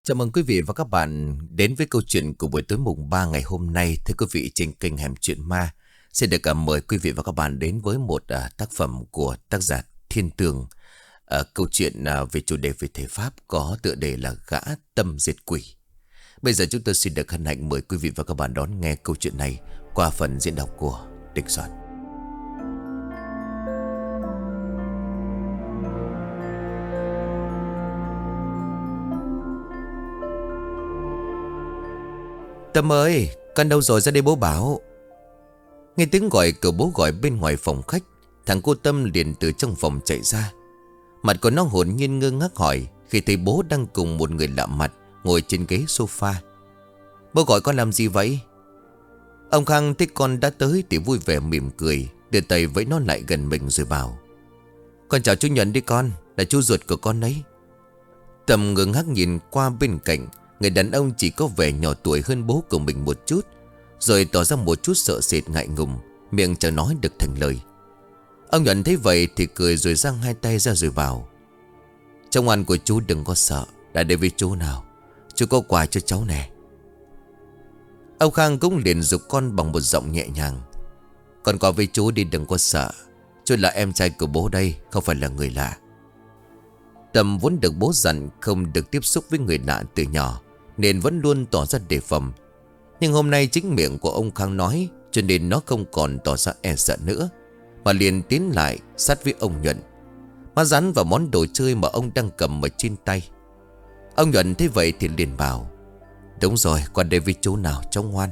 Chào mừng quý vị và các bạn đến với câu chuyện của buổi tối mùng 3 ngày hôm nay. Thưa quý vị, trên kênh Hẻm Chuyện Ma xin được mời quý vị và các bạn đến với một tác phẩm của tác giả Thiên Tường. Câu chuyện về chủ đề về thể pháp có tựa đề là Gã Tâm Diệt Quỷ. Bây giờ chúng tôi xin được hân hạnh mời quý vị và các bạn đón nghe câu chuyện này qua phần diễn đọc của Đình Soạn. Tâm ơi, con đâu rồi, ra đây bố bảo. Nghe tiếng gọi của bố gọi bên ngoài phòng khách, thằng cô Tâm liền từ trong phòng chạy ra. Mặt của nó hồn nhiên ngơ ngác hỏi khi thấy bố đang cùng một người lạ mặt ngồi trên ghế sofa. Bố gọi con làm gì vậy? Ông Khang thấy con đã tới thì vui vẻ mỉm cười, đưa tay vẫy nó lại gần mình rồi bảo: Con chào chú Nhuận đi con, là chú ruột của con đấy. Tâm ngơ ngác nhìn qua bên cạnh. Người đàn ông chỉ có vẻ nhỏ tuổi hơn bố của mình một chút, rồi tỏ ra một chút sợ sệt ngại ngùng, miệng chẳng nói được thành lời. Ông Nhuận thấy vậy thì cười rồi giang hai tay ra rồi bảo: Trong ngoan của chú đừng có sợ, đã đến với chú nào, chú có quà cho cháu nè. Ông Khang cũng liền giục con bằng một giọng nhẹ nhàng: Con qua với chú đi, đừng có sợ, chú là em trai của bố đây, không phải là người lạ. Tâm vốn được bố dặn không được tiếp xúc với người lạ từ nhỏ, nên vẫn luôn tỏ ra đề phòng. Nhưng hôm nay chính miệng của ông Khang nói, cho nên nó không còn tỏ ra e sợ nữa, mà liền tiến lại sát với ông Nhuận, má dán vào món đồ chơi mà ông đang cầm ở trên tay. Ông Nhuận thấy vậy thì liền bảo: Đúng rồi, qua đây với chú nào cháu ngoan.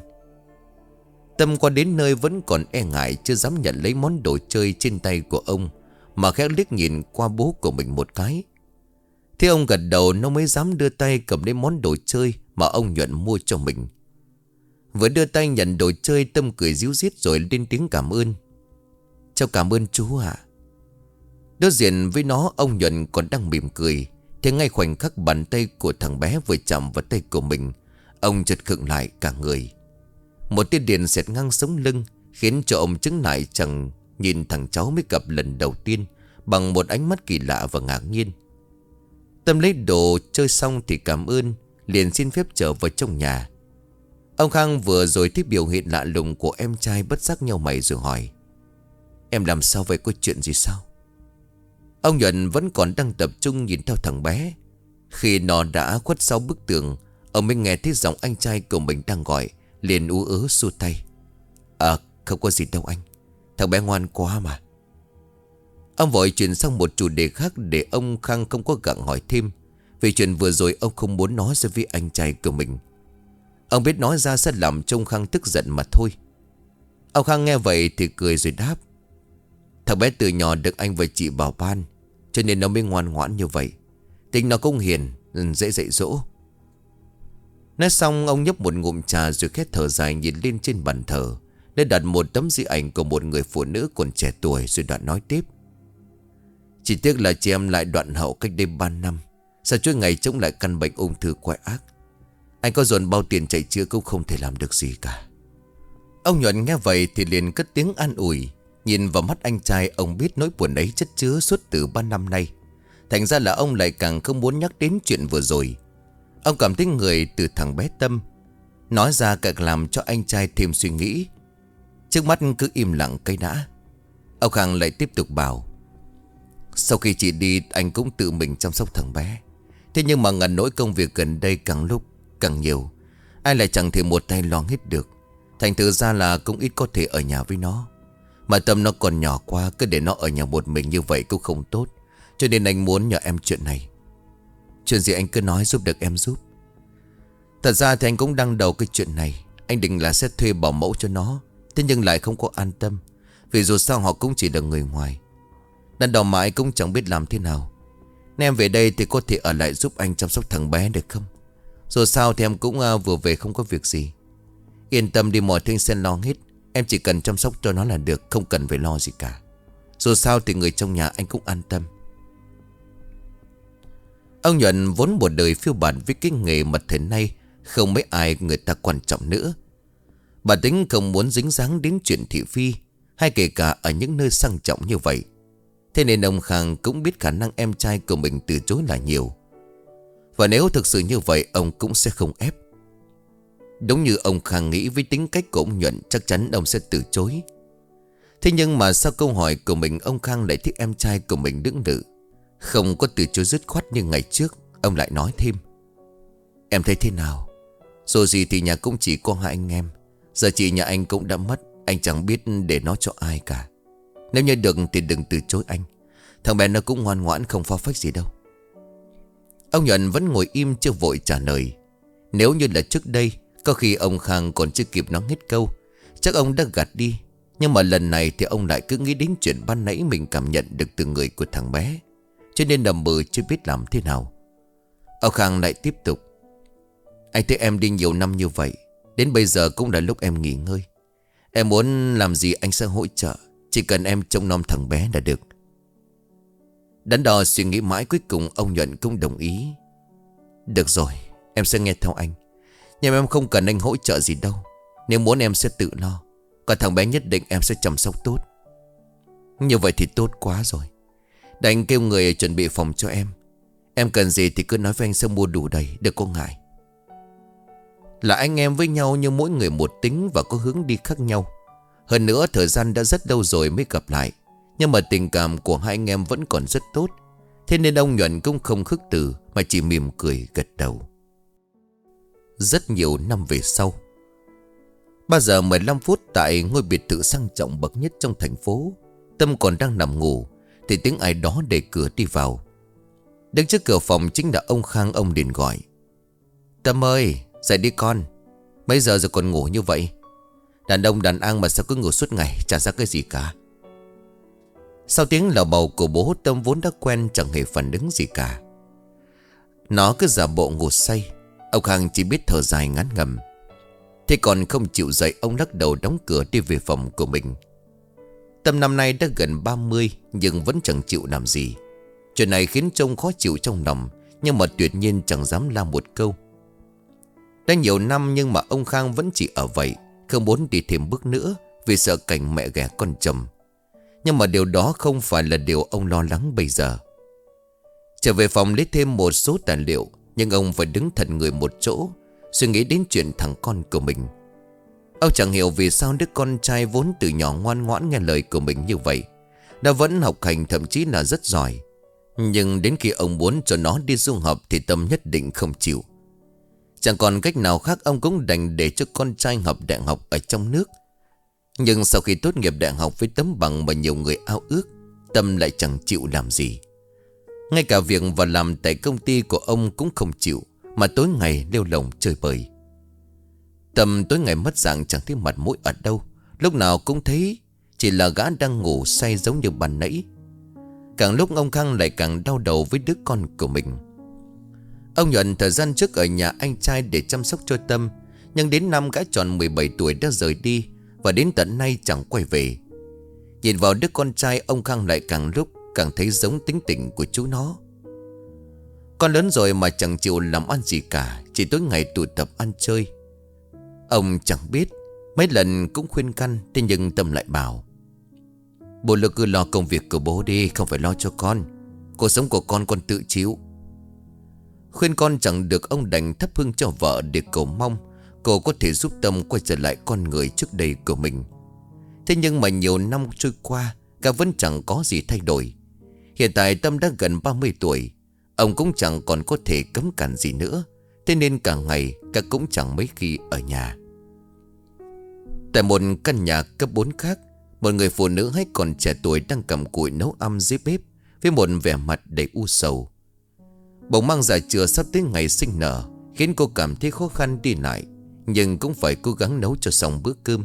Tâm qua đến nơi vẫn còn e ngại, chưa dám nhận lấy món đồ chơi trên tay của ông, mà khẽ liếc nhìn qua bố của mình một cái. Thế ông gật đầu, nó mới dám đưa tay cầm lấy món đồ chơi mà ông Nhuận mua cho mình. Vừa đưa tay nhận đồ chơi, Tâm cười ríu rít rồi lên tiếng cảm ơn: Cháu cảm ơn chú ạ. Đối diện với nó, ông Nhuận còn đang mỉm cười, thì ngay khoảnh khắc bàn tay của thằng bé vừa chạm vào tay của mình, ông chợt khựng lại cả người. Một tia điện xẹt ngang sống lưng, khiến cho ông chứng lại chẳng nhìn thằng cháu mới gặp lần đầu tiên bằng một ánh mắt kỳ lạ và ngạc nhiên. Tâm lấy đồ chơi xong thì cảm ơn, liền xin phép trở vào trong nhà. Ông Khang vừa rồi thấy biểu hiện lạ lùng của em trai, bất giác nhíu mày rồi hỏi: Em làm sao vậy, có chuyện gì sao? Ông Nhuận vẫn còn đang tập trung nhìn theo thằng bé. Khi nó đã khuất sau bức tường, ông mới nghe thấy giọng anh trai của mình đang gọi, liền ú ớ xua tay: Không có gì đâu anh, thằng bé ngoan quá mà. Ông vội chuyển sang một chủ đề khác để ông Khang không có gặng hỏi thêm, vì chuyện vừa rồi ông không muốn nói ra với anh trai của mình. Ông biết nói ra sẽ làm cho ông Khang tức giận mà thôi. Ông Khang nghe vậy thì cười rồi đáp: Thằng bé từ nhỏ được anh và chị bảo ban, cho nên nó mới ngoan ngoãn như vậy. Tính nó cũng hiền, dễ dạy dỗ. Nói xong ông nhấp một ngụm trà rồi khét thở dài nhìn lên trên bàn thờ, để đặt một tấm di ảnh của một người phụ nữ còn trẻ tuổi, rồi đoạn nói tiếp: Chỉ tiếc là chị em lại đoạn hậu cách đây 3 năm. Sao chuỗi ngày chống lại căn bệnh ung thư quái ác. Anh có dồn bao tiền chạy chữa cũng không thể làm được gì cả. Ông Nhuận nghe vậy thì liền cất tiếng an ủi. Nhìn vào mắt anh trai, ông biết nỗi buồn ấy chất chứa suốt từ 3 năm nay. Thành ra là ông lại càng không muốn nhắc đến chuyện vừa rồi. Ông cảm thấy người từ thằng bé Tâm nói ra càng làm cho anh trai thêm suy nghĩ. Trước mắt cứ im lặng cây đã. Ông Khang lại tiếp tục bảo: Sau khi chị đi, anh cũng tự mình chăm sóc thằng bé. Thế nhưng mà ngần nỗi công việc gần đây càng lúc càng nhiều, ai lại chẳng thể một tay lo hết được. Thành thử ra là cũng ít có thể ở nhà với nó. Mà Tâm nó còn nhỏ quá, cứ để nó ở nhà một mình như vậy cũng không tốt. Cho nên anh muốn nhờ em chuyện này. Chuyện gì anh cứ nói, giúp được em giúp. Thật ra thì anh cũng đang đầu cái chuyện này. Anh định là sẽ thuê bảo mẫu cho nó, thế nhưng lại không có an tâm, vì dù sao họ cũng chỉ là người ngoài. Lần đầu mà anh cũng chẳng biết làm thế nào. Nên em về đây thì có thể ở lại giúp anh chăm sóc thằng bé được không? Dù sao thì em cũng vừa về không có việc gì. Yên tâm đi, mọi thứ anh sẽ lo hết. Em chỉ cần chăm sóc cho nó là được, không cần phải lo gì cả. Dù sao thì người trong nhà anh cũng an tâm. Ông Nhuận vốn một đời phiêu bạt với cái nghề mà thời nay không mấy ai người ta quan trọng nữa. Bà tính không muốn dính dáng đến chuyện thị phi, hay kể cả ở những nơi sang trọng như vậy. Thế nên ông Khang cũng biết khả năng em trai của mình từ chối là nhiều. Và nếu thực sự như vậy, ông cũng sẽ không ép. Đúng như ông Khang nghĩ, với tính cách của ông Nhuận chắc chắn ông sẽ từ chối. Thế nhưng mà sau câu hỏi của mình, ông Khang lại thích em trai của mình đứng đự, không có từ chối dứt khoát như ngày trước. Ông lại nói thêm: "Em thấy thế nào? Dù gì thì nhà cũng chỉ có hai anh em. Giờ chị nhà anh cũng đã mất, anh chẳng biết để nói cho ai cả. Nếu như được thì đừng từ chối anh. Thằng bé nó cũng ngoan ngoãn, không phá phách gì đâu." Ông Nhuận vẫn ngồi im chưa vội trả lời. Nếu như là trước đây, có khi ông Khang còn chưa kịp nói hết câu, chắc ông đã gạt đi. Nhưng mà lần này thì ông lại cứ nghĩ đến chuyện ban nãy mình cảm nhận được từ người của thằng bé, cho nên nằm mơ chưa biết làm thế nào. Ông Khang lại tiếp tục: "Anh thấy em đi nhiều năm như vậy, đến bây giờ cũng là lúc em nghỉ ngơi. Em muốn làm gì anh sẽ hỗ trợ, chỉ cần em trông nom thằng bé là được." Đắn đo suy nghĩ mãi, cuối cùng ông Nhuận cũng đồng ý: "Được rồi, em sẽ nghe theo anh. Nhưng em không cần anh hỗ trợ gì đâu. Nếu muốn em sẽ tự lo. Còn thằng bé nhất định em sẽ chăm sóc tốt." "Như vậy thì tốt quá rồi. Để anh kêu người chuẩn bị phòng cho em. Em cần gì thì cứ nói với anh sẽ mua đủ đầy, đừng có ngại." Là anh em với nhau nhưng mỗi người một tính và có hướng đi khác nhau. Hơn nữa thời gian đã rất lâu rồi mới gặp lại, nhưng mà tình cảm của hai anh em vẫn còn rất tốt. Thế nên ông Nhuận cũng không khước từ, mà chỉ mỉm cười gật đầu. Rất nhiều năm về sau, 3 giờ 15 phút tại ngôi biệt thự sang trọng bậc nhất trong thành phố, Tâm còn đang nằm ngủ thì tiếng ai đó đẩy cửa đi vào. Đứng trước cửa phòng chính là ông Khang. Ông liền gọi: "Tâm ơi, dậy đi con. Mấy giờ rồi còn ngủ như vậy? Đàn ông đàn an mà sao cứ ngủ suốt ngày, chả ra cái gì cả." Sau tiếng lầu bầu của bố, Tâm vốn đã quen chẳng hề phản ứng gì cả. Nó cứ giả bộ ngủ say. Ông Khang chỉ biết thở dài ngán ngẩm. Thế còn không chịu dậy, ông lắc đầu đóng cửa đi về phòng của mình. Tâm năm nay đã gần 30 nhưng vẫn chẳng chịu làm gì. Chuyện này khiến trông khó chịu trong lòng, nhưng mà tuyệt nhiên chẳng dám la một câu. Đã nhiều năm nhưng mà ông Khang vẫn chỉ ở vậy, không muốn đi thêm bước nữa vì sợ cảnh mẹ ghẻ con chồng. Nhưng mà điều đó không phải là điều ông lo lắng bây giờ. Trở về phòng lấy thêm một số tài liệu, nhưng ông phải đứng thẫn người một chỗ, suy nghĩ đến chuyện thằng con của mình. Ông chẳng hiểu vì sao đứa con trai vốn từ nhỏ ngoan ngoãn nghe lời của mình như vậy, nó vẫn học hành thậm chí là rất giỏi. Nhưng đến khi ông muốn cho nó đi du học thì Tâm nhất định không chịu. Chẳng còn cách nào khác, ông cũng đành để cho con trai học đại học ở trong nước. Nhưng sau khi tốt nghiệp đại học với tấm bằng mà nhiều người ao ước, Tâm lại chẳng chịu làm gì. Ngay cả việc vào làm tại công ty của ông cũng không chịu, mà tối ngày lêu lồng chơi bời. Tâm tối ngày mất dạng, chẳng thấy mặt mũi ở đâu. Lúc nào cũng thấy chỉ là gã đang ngủ say giống như ban nãy. Càng lúc ông Khang lại càng đau đầu với đứa con của mình. Ông Nhuận thời gian trước ở nhà anh trai để chăm sóc cho Tâm, nhưng đến năm gã tròn 17 tuổi đã rời đi, và đến tận nay chẳng quay về. Nhìn vào đứa con trai, ông Khang lại càng lúc càng thấy giống tính tình của chú nó. Con lớn rồi mà chẳng chịu làm ăn gì cả, chỉ tối ngày tụ tập ăn chơi. Ông chẳng biết, mấy lần cũng khuyên can, thế nhưng Tâm lại bảo: "Bố lực cứ lo công việc của bố đi, không phải lo cho con. Cuộc sống của con tự chịu." Khuyên con chẳng được, ông đành thắp hương cho vợ để cầu mong cô có thể giúp Tâm quay trở lại con người trước đây của mình. Thế nhưng mà nhiều năm trôi qua, cả vẫn chẳng có gì thay đổi. Hiện tại Tâm đã gần 30 tuổi, ông cũng chẳng còn có thể cấm cản gì nữa. Thế nên cả ngày cả cũng chẳng mấy khi ở nhà. Tại một căn nhà cấp 4 khác, một người phụ nữ hay còn trẻ tuổi đang cầm cụi nấu ăn dưới bếp với một vẻ mặt đầy u sầu. Bỗng mang dạ chửa sắp tới ngày sinh nở, khiến cô cảm thấy khó khăn đi lại, nhưng cũng phải cố gắng nấu cho xong bữa cơm.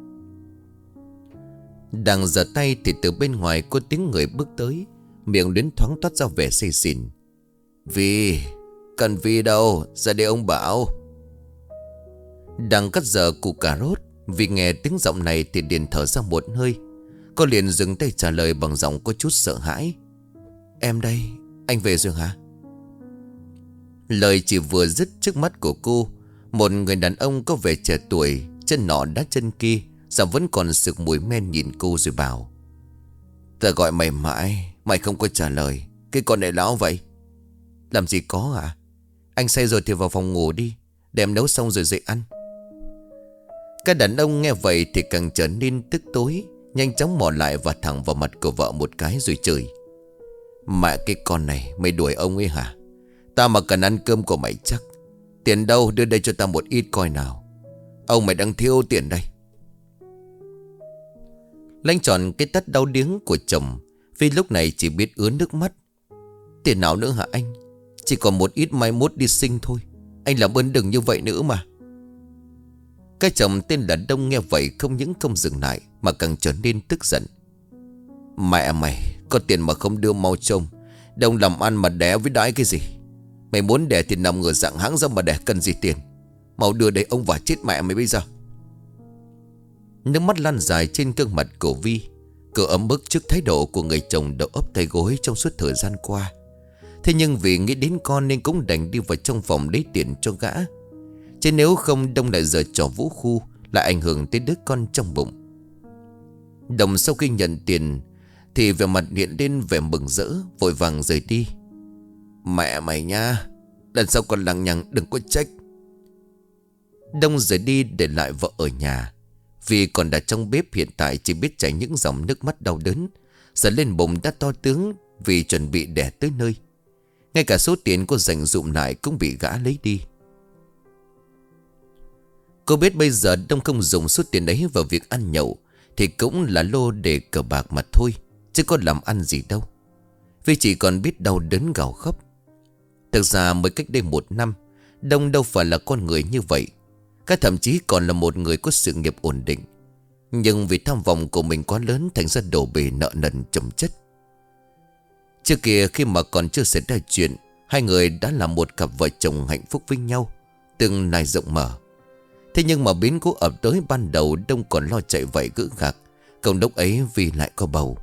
Đang giở tay thì từ bên ngoài có tiếng người bước tới, miệng đến thoáng toát ra vẻ say xỉn. "Vi, cần Vi đâu, ra đây ông bảo." Đang cắt dở củ cà rốt, vì nghe tiếng giọng này thì liền thở ra một hơi. Cô liền dừng tay trả lời bằng giọng có chút sợ hãi: "Em đây, anh về rồi hả?" Lời chỉ vừa dứt, trước mắt của cô, một người đàn ông có vẻ trẻ tuổi, chân nọ đá chân kia, giọng vẫn còn sực mùi men, nhìn cô rồi bảo: "Tao gọi mày mãi, mày không có trả lời. Cái con này láo vậy." "Làm gì có à? Anh say rồi thì vào phòng ngủ đi, để em nấu xong rồi dậy ăn. Các đàn ông nghe vậy thì càng trở nên tức tối, nhanh chóng mò lại và thẳng vào mặt của vợ một cái rồi chửi: Mẹ cái con này, mày đuổi ông ấy hả? Tao mà cần ăn cơm của mày chắc. Tiền đâu, đưa đây cho tao một ít coi nào. Ông mày đang thiếu tiền đây. Lanh tròn cái tắt đau điếng của chồng, vì lúc này chỉ biết ứa nước mắt. Tiền nào nữa hả anh? Chỉ còn một ít mai mốt đi sinh thôi. Anh làm ơn đừng như vậy nữa mà. Cái chồng tên là Đông nghe vậy không những không dừng lại mà càng trở nên tức giận. Mẹ mày, có tiền mà không đưa mau trông. Đông làm ăn mà đẻ với đái cái gì? Mày muốn đẻ thì nằm ngửa dạng háng ra mà đẻ, cần gì tiền? Mau đưa đây ông và chết mẹ mày bây giờ. Nước mắt lan dài trên gương mặt của Vi. Cô ấm bức trước thái độ của người chồng đầu ấp tay gối trong suốt thời gian qua. Thế nhưng vì nghĩ đến con nên cũng đành đi vào trong phòng lấy tiền cho gã. Chứ nếu không Đông lại giở trò vũ khu, lại ảnh hưởng tới đứa con trong bụng. Đồng sau khi nhận tiền thì vẻ mặt hiện lên vẻ mừng rỡ, vội vàng rời đi. Mẹ mày nha, lần sau còn lằng nhằng đừng có trách. Đông rời đi để lại vợ ở nhà. Vì còn đã trong bếp hiện tại chỉ biết chảy những dòng nước mắt đau đớn. Giờ lên bụng đã to tướng vì chuẩn bị đẻ tới nơi. Ngay cả số tiền cô dành dụm lại cũng bị gã lấy đi. Cô biết bây giờ Đông không dùng số tiền ấy vào việc ăn nhậu thì cũng là lô để cờ bạc mà thôi, chứ có làm ăn gì đâu. Vì chỉ còn biết đau đớn gào khóc. Thực ra mới cách đây 1 năm, Đông đâu phải là con người như vậy. Các thậm chí còn là một người có sự nghiệp ổn định. Nhưng vì tham vọng của mình quá lớn, thành ra đổ bể nợ nần chồng chất. Trước kia khi mà còn chưa xảy ra chuyện, hai người đã là một cặp vợ chồng hạnh phúc với nhau, tương lai rộng mở. Thế nhưng mà biến cố ập tới ban đầu, Đông còn lo chạy vậy gỡ gạc. Còn lúc ấy vì lại có bầu.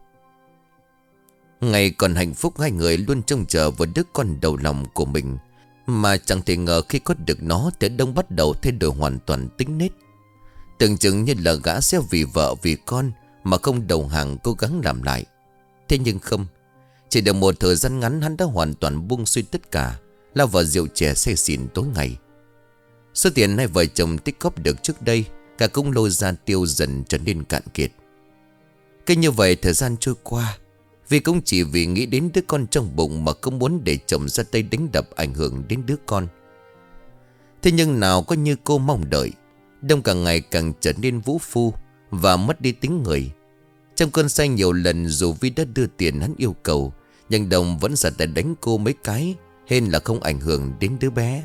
Ngày còn hạnh phúc, hai người luôn trông chờ vào đứa con đầu lòng của mình. Mà chẳng thể ngờ khi có được nó thì Đông bắt đầu thay đổi hoàn toàn tính nết. Tưởng chừng như là gã sẽ vì vợ vì con mà không đầu hàng cố gắng làm lại. Thế nhưng không. Chỉ được một thời gian ngắn, hắn đã hoàn toàn buông xuôi tất cả, lao vào rượu chè say xỉn tối ngày. Số tiền hai vợ chồng tích góp được trước đây, cả cũng lôi ra tiêu dần trở nên cạn kiệt. Cứ như vậy thời gian trôi qua, vì cũng chỉ vì nghĩ đến đứa con trong bụng mà không muốn để chồng ra tay đánh đập ảnh hưởng đến đứa con. Thế nhưng nào có như cô mong đợi, Đông càng ngày càng trở nên vũ phu và mất đi tính người. Trong cơn say nhiều lần, dù Vi đã đưa tiền hắn yêu cầu, nhưng Đông vẫn ra tay đánh cô mấy cái, hên là không ảnh hưởng đến đứa bé.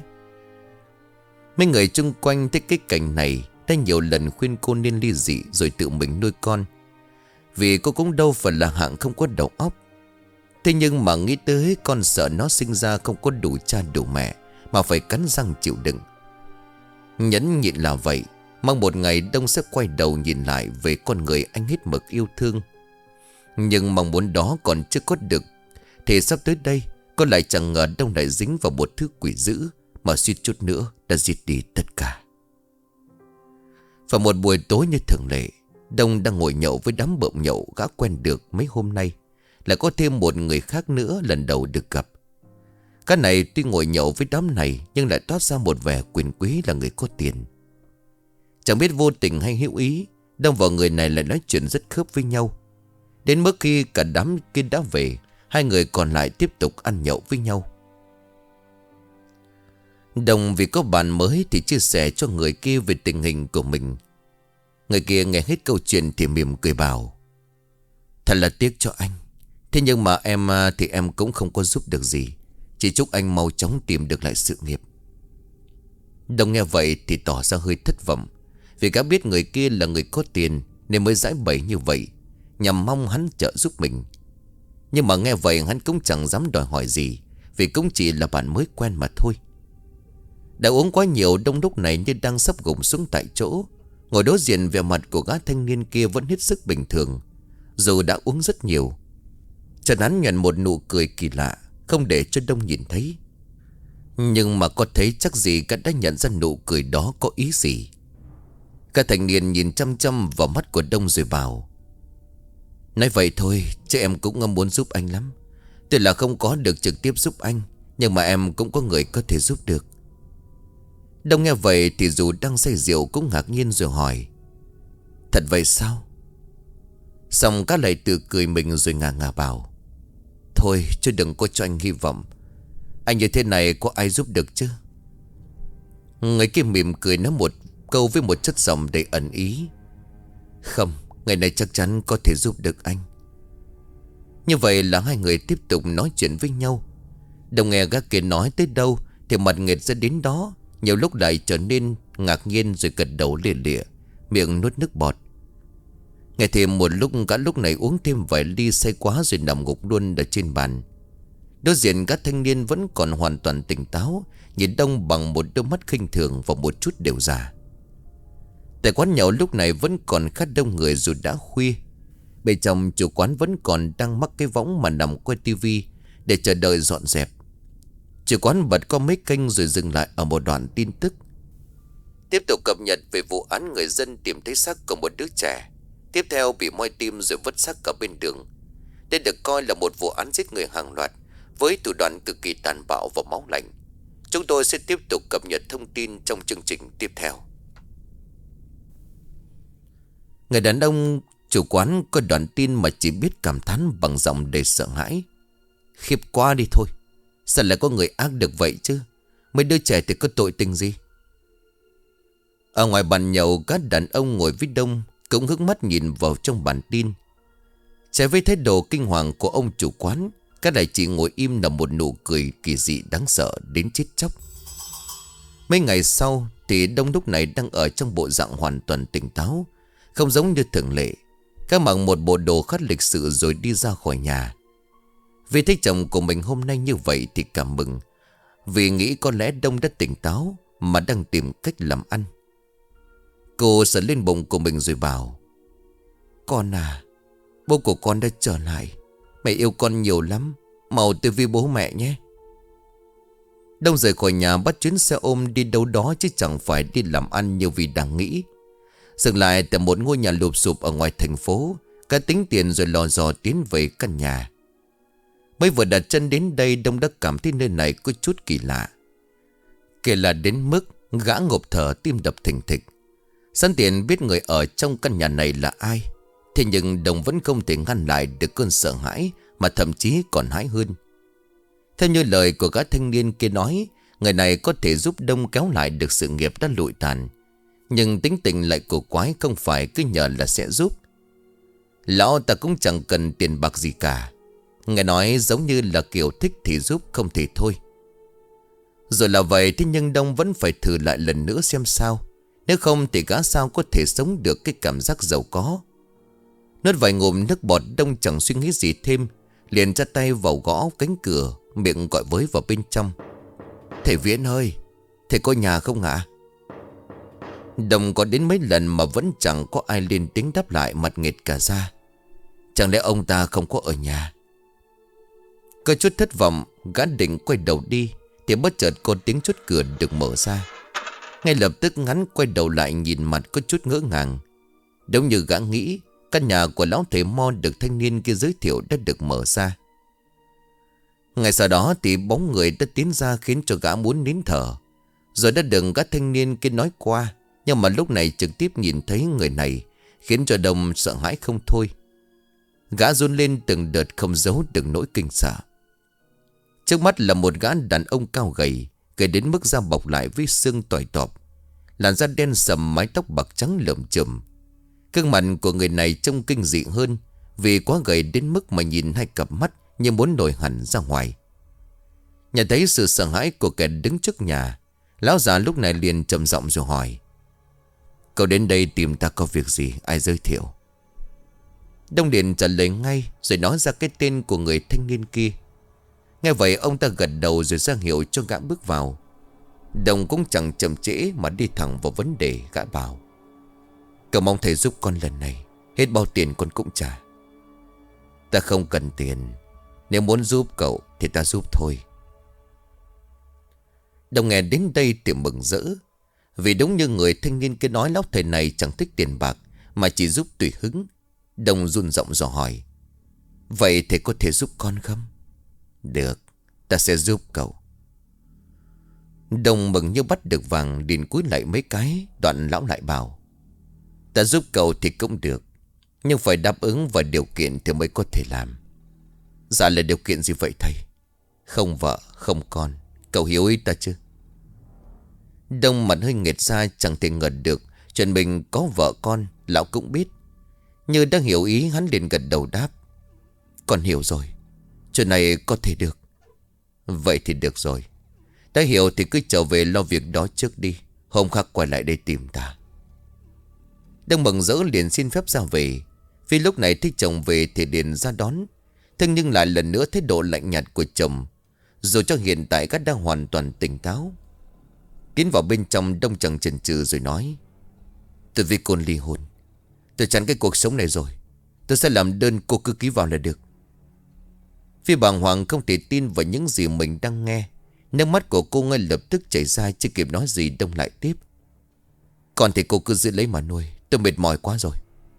Mấy người chung quanh thấy cái cảnh này đã nhiều lần khuyên cô nên ly dị rồi tự mình nuôi con, vì cô cũng đâu phải là hạng không có đầu óc. Thế nhưng mà nghĩ tới con sợ nó sinh ra không có đủ cha đủ mẹ mà phải cắn răng chịu đựng. Nhẫn nhịn là vậy, mong một ngày Đông sẽ quay đầu nhìn lại về con người anh hết mực yêu thương. Nhưng mong muốn đó còn chưa có được thì sắp tới đây cô lại chẳng ngờ Đông lại dính vào một thứ quỷ dữ mà suýt chút nữa đã giết đi tất cả. Vào một buổi tối như thường lệ, Đông đang ngồi nhậu với đám bợm nhậu gã quen được mấy hôm nay. Lại có thêm một người khác nữa lần đầu được gặp. Cái này tuy ngồi nhậu với đám này nhưng lại toát ra một vẻ quyền quý là người có tiền. Chẳng biết vô tình hay hữu ý, Đông và người này lại nói chuyện rất khớp với nhau. Đến mức khi cả đám kia đã về, hai người còn lại tiếp tục ăn nhậu với nhau. Đông vì có bạn mới thì chia sẻ cho người kia về tình hình của mình. Người kia nghe hết câu chuyện thì mỉm cười bảo: Thật là tiếc cho anh. Thế nhưng mà em thì em cũng không có giúp được gì. Chỉ chúc anh mau chóng tìm được lại sự nghiệp. Đông nghe vậy thì tỏ ra hơi thất vọng, vì gã biết người kia là người có tiền nên mới giải bày như vậy, nhằm mong hắn trợ giúp mình. Nhưng mà nghe vậy hắn cũng chẳng dám đòi hỏi gì, vì cũng chỉ là bạn mới quen mà thôi. Đã uống quá nhiều, Đông lúc này như đang sắp gục xuống tại chỗ. Ngồi đối diện, vẻ mặt của gã thanh niên kia vẫn hết sức bình thường, dù đã uống rất nhiều. Trần hắn nhoẻn một nụ cười kỳ lạ, không để cho Đông nhìn thấy. Nhưng mà có thấy chắc gì gã đã nhận ra nụ cười đó có ý gì. Cả thanh niên nhìn chăm chăm vào mắt của Đông rồi bảo: Nói vậy thôi chứ em cũng muốn giúp anh lắm. Tuy là không có được trực tiếp giúp anh, Nhưng mà em cũng có người có thể giúp được. Đông nghe vậy thì dù đang say rượu cũng ngạc nhiên rồi hỏi: Thật vậy sao? Xong Cát lại tự cười mình rồi ngà ngà bảo: Thôi chứ đừng có cho anh hy vọng. Anh như thế này có ai giúp được chứ? Người kia mỉm cười nói một câu với một chất giọng đầy ẩn ý: Không, người này chắc chắn có thể giúp được anh. Như vậy là hai người tiếp tục nói chuyện với nhau. Đồng nghe gã kia nói tới đâu thì mặt nghệt ra đến đó. Nhiều lúc lại trở nên ngạc nhiên rồi gật đầu lìa lịa, miệng nuốt nước bọt. Nghe thêm một lúc, gã lúc này uống thêm vài ly say quá rồi nằm gục luôn ở trên bàn. Đối diện các thanh niên vẫn còn hoàn toàn tỉnh táo, nhìn Đông bằng một đôi mắt khinh thường và một chút đều già. Tại quán nhậu lúc này vẫn còn khá đông người dù đã khuya. Bên trong chủ quán vẫn còn đang mắc cái võng mà nằm coi tivi để chờ đợi dọn dẹp. Chủ quán bật có mấy kênh rồi dừng lại ở một đoạn tin tức. Tiếp tục cập nhật về vụ án người dân tìm thấy xác của một đứa trẻ tiếp theo bị moi tim rồi vứt xác ở bên đường. Đây được coi là một vụ án giết người hàng loạt với thủ đoạn cực kỳ tàn bạo và máu lạnh. Chúng tôi sẽ tiếp tục cập nhật thông tin trong chương trình tiếp theo. Người đàn ông chủ quán có đoạn tin mà chỉ biết cảm thán bằng giọng đầy sợ hãi: Khiếp quá đi thôi. Sao lại có người ác được vậy chứ? Mấy đứa trẻ thì có tội tình gì? Ở ngoài bàn nhậu, các đàn ông ngồi với Đông cũng hướng mắt nhìn vào trong bản tin. Trái với thái độ kinh hoàng của ông chủ quán, các đại chỉ ngồi im nở một nụ cười kỳ dị đáng sợ đến chết chóc. Mấy ngày sau thì Đông lúc này đang ở trong bộ dạng hoàn toàn tỉnh táo, không giống như thường lệ. Các mặc một bộ đồ khá lịch sự rồi đi ra khỏi nhà. Vì thấy chồng của mình hôm nay như vậy thì cảm mừng, vì nghĩ có lẽ Đông đã tỉnh táo mà đang tìm cách làm ăn. Cô sờ lên bụng của mình rồi bảo: Con à, bố của con đã trở lại. Mẹ yêu con nhiều lắm. Mau tới với bố mẹ nhé. Đông rời khỏi nhà bắt chuyến xe ôm đi đâu đó chứ chẳng phải đi làm ăn như vì đang nghĩ. Dừng lại tại một ngôi nhà lụp xụp ở ngoài thành phố. Cả tính tiền rồi lò dò tiến về căn nhà. Mới vừa đặt chân đến đây, Đông đã cảm thấy nơi này có chút kỳ lạ. Kể là đến mức gã ngộp thở, tim đập thình thịch. Sẵn tiện biết người ở trong căn nhà này là ai, thế nhưng Đông vẫn không thể ngăn lại được cơn sợ hãi, mà thậm chí còn hãi hơn. Theo như lời của gã thanh niên kia nói, người này có thể giúp Đông kéo lại được sự nghiệp đã lụi tàn. Nhưng tính tình lại cổ quái, không phải cứ nhờ là sẽ giúp. Lão ta cũng chẳng cần tiền bạc gì cả. Nghe nói giống như là kiểu thích thì giúp, không thì thôi. Rồi là vậy, thế nhưng Đông vẫn phải thử lại lần nữa xem sao. Nếu không thì gã sao có thể sống được cái cảm giác giàu có. Nuốt vài ngụm nước bọt, Đông chẳng suy nghĩ gì thêm, liền ra tay vào gõ cánh cửa, miệng gọi với vào bên trong: Thầy Viễn ơi, thầy có nhà không ạ? Đông có đến mấy lần mà vẫn chẳng có ai lên tiếng đáp lại, mặt nghệt cả ra. Chẳng lẽ ông ta không có ở nhà? Có chút thất vọng, gã định quay đầu đi thì bất chợt có tiếng chốt cửa được mở ra. Ngay lập tức hắn quay đầu lại, nhìn mặt có chút ngỡ ngàng. Đúng như gã nghĩ, căn nhà của lão thầy Mo được thanh niên kia giới thiệu đã được mở ra. Ngay sau đó thì bóng người đã tiến ra khiến cho gã muốn nín thở. Rồi đã đừng gã thanh niên kia nói qua, nhưng mà lúc này trực tiếp nhìn thấy người này khiến cho Đông sợ hãi không thôi. Gã run lên từng đợt, không giấu được nỗi kinh sợ. Trước mắt là một gã đàn ông cao gầy, gầy đến mức da bọc lại với xương tỏi tọp, làn da đen sầm, mái tóc bạc trắng lởm chởm. Gương mặt của người này trông kinh dị hơn, vì quá gầy đến mức mà nhìn hai cặp mắt như muốn nổi hẳn ra ngoài. Nhận thấy sự sợ hãi của kẻ đứng trước nhà, lão già lúc này liền trầm giọng rồi hỏi: Cậu đến đây tìm ta có việc gì, ai giới thiệu? Đông liền trả lời ngay rồi nói ra cái tên của người thanh niên kia. Nghe vậy ông ta gật đầu rồi ra hiệu cho gã bước vào. Đông cũng chẳng chậm trễ mà đi thẳng vào vấn đề. Gã bảo: Cậu mong thầy giúp con lần này, hết bao tiền con cũng trả. Ta không cần tiền, nếu muốn giúp cậu thì ta giúp thôi. Đông nghe đến đây thì mừng rỡ, vì đúng như người thanh niên kia nói, lão thầy này chẳng thích tiền bạc mà chỉ giúp tùy hứng. Đông run giọng dò hỏi: Vậy thầy có thể giúp con không? Được, ta sẽ giúp cậu. Đông mừng như bắt được vàng, liền cúi lại mấy cái. Đoạn lão lại bảo: "Ta giúp cậu thì cũng được, nhưng phải đáp ứng vài điều kiện thì mới có thể làm." "Dạ là điều kiện gì vậy thầy?" "Không vợ, không con. Cậu hiểu ý ta chứ?" Đông mặt hơi nghệt ra, chẳng thể ngờ được chuyện mình có vợ con. Lão cũng biết. Như đã hiểu ý, hắn liền gật đầu đáp: "Con hiểu rồi. Chuyện này có thể được." "Vậy thì được rồi. Đã hiểu thì cứ trở về lo việc đó trước đi. Hôm khác quay lại đây tìm ta." Đông mừng rỡ liền xin phép ra về. Vì lúc này thấy chồng về thì liền ra đón. Thế nhưng lại lần nữa thấy độ lạnh nhạt của chồng, dù cho hiện tại gã đang hoàn toàn tỉnh táo. Tiến vào bên trong, Đông chẳng chần chừ rồi nói: "Tôi với cô ly hôn. Tôi chán cái cuộc sống này rồi. Tôi sẽ làm đơn, cô cứ ký vào là được." Phi bàng hoàng không thể tin vào những gì mình đang nghe. Nước mắt của cô ngay lập tức chảy ra. Chưa kịp nói gì, Đông lại tiếp: "Còn thì cô cứ giữ lấy mà nuôi. Tôi mệt mỏi quá rồi."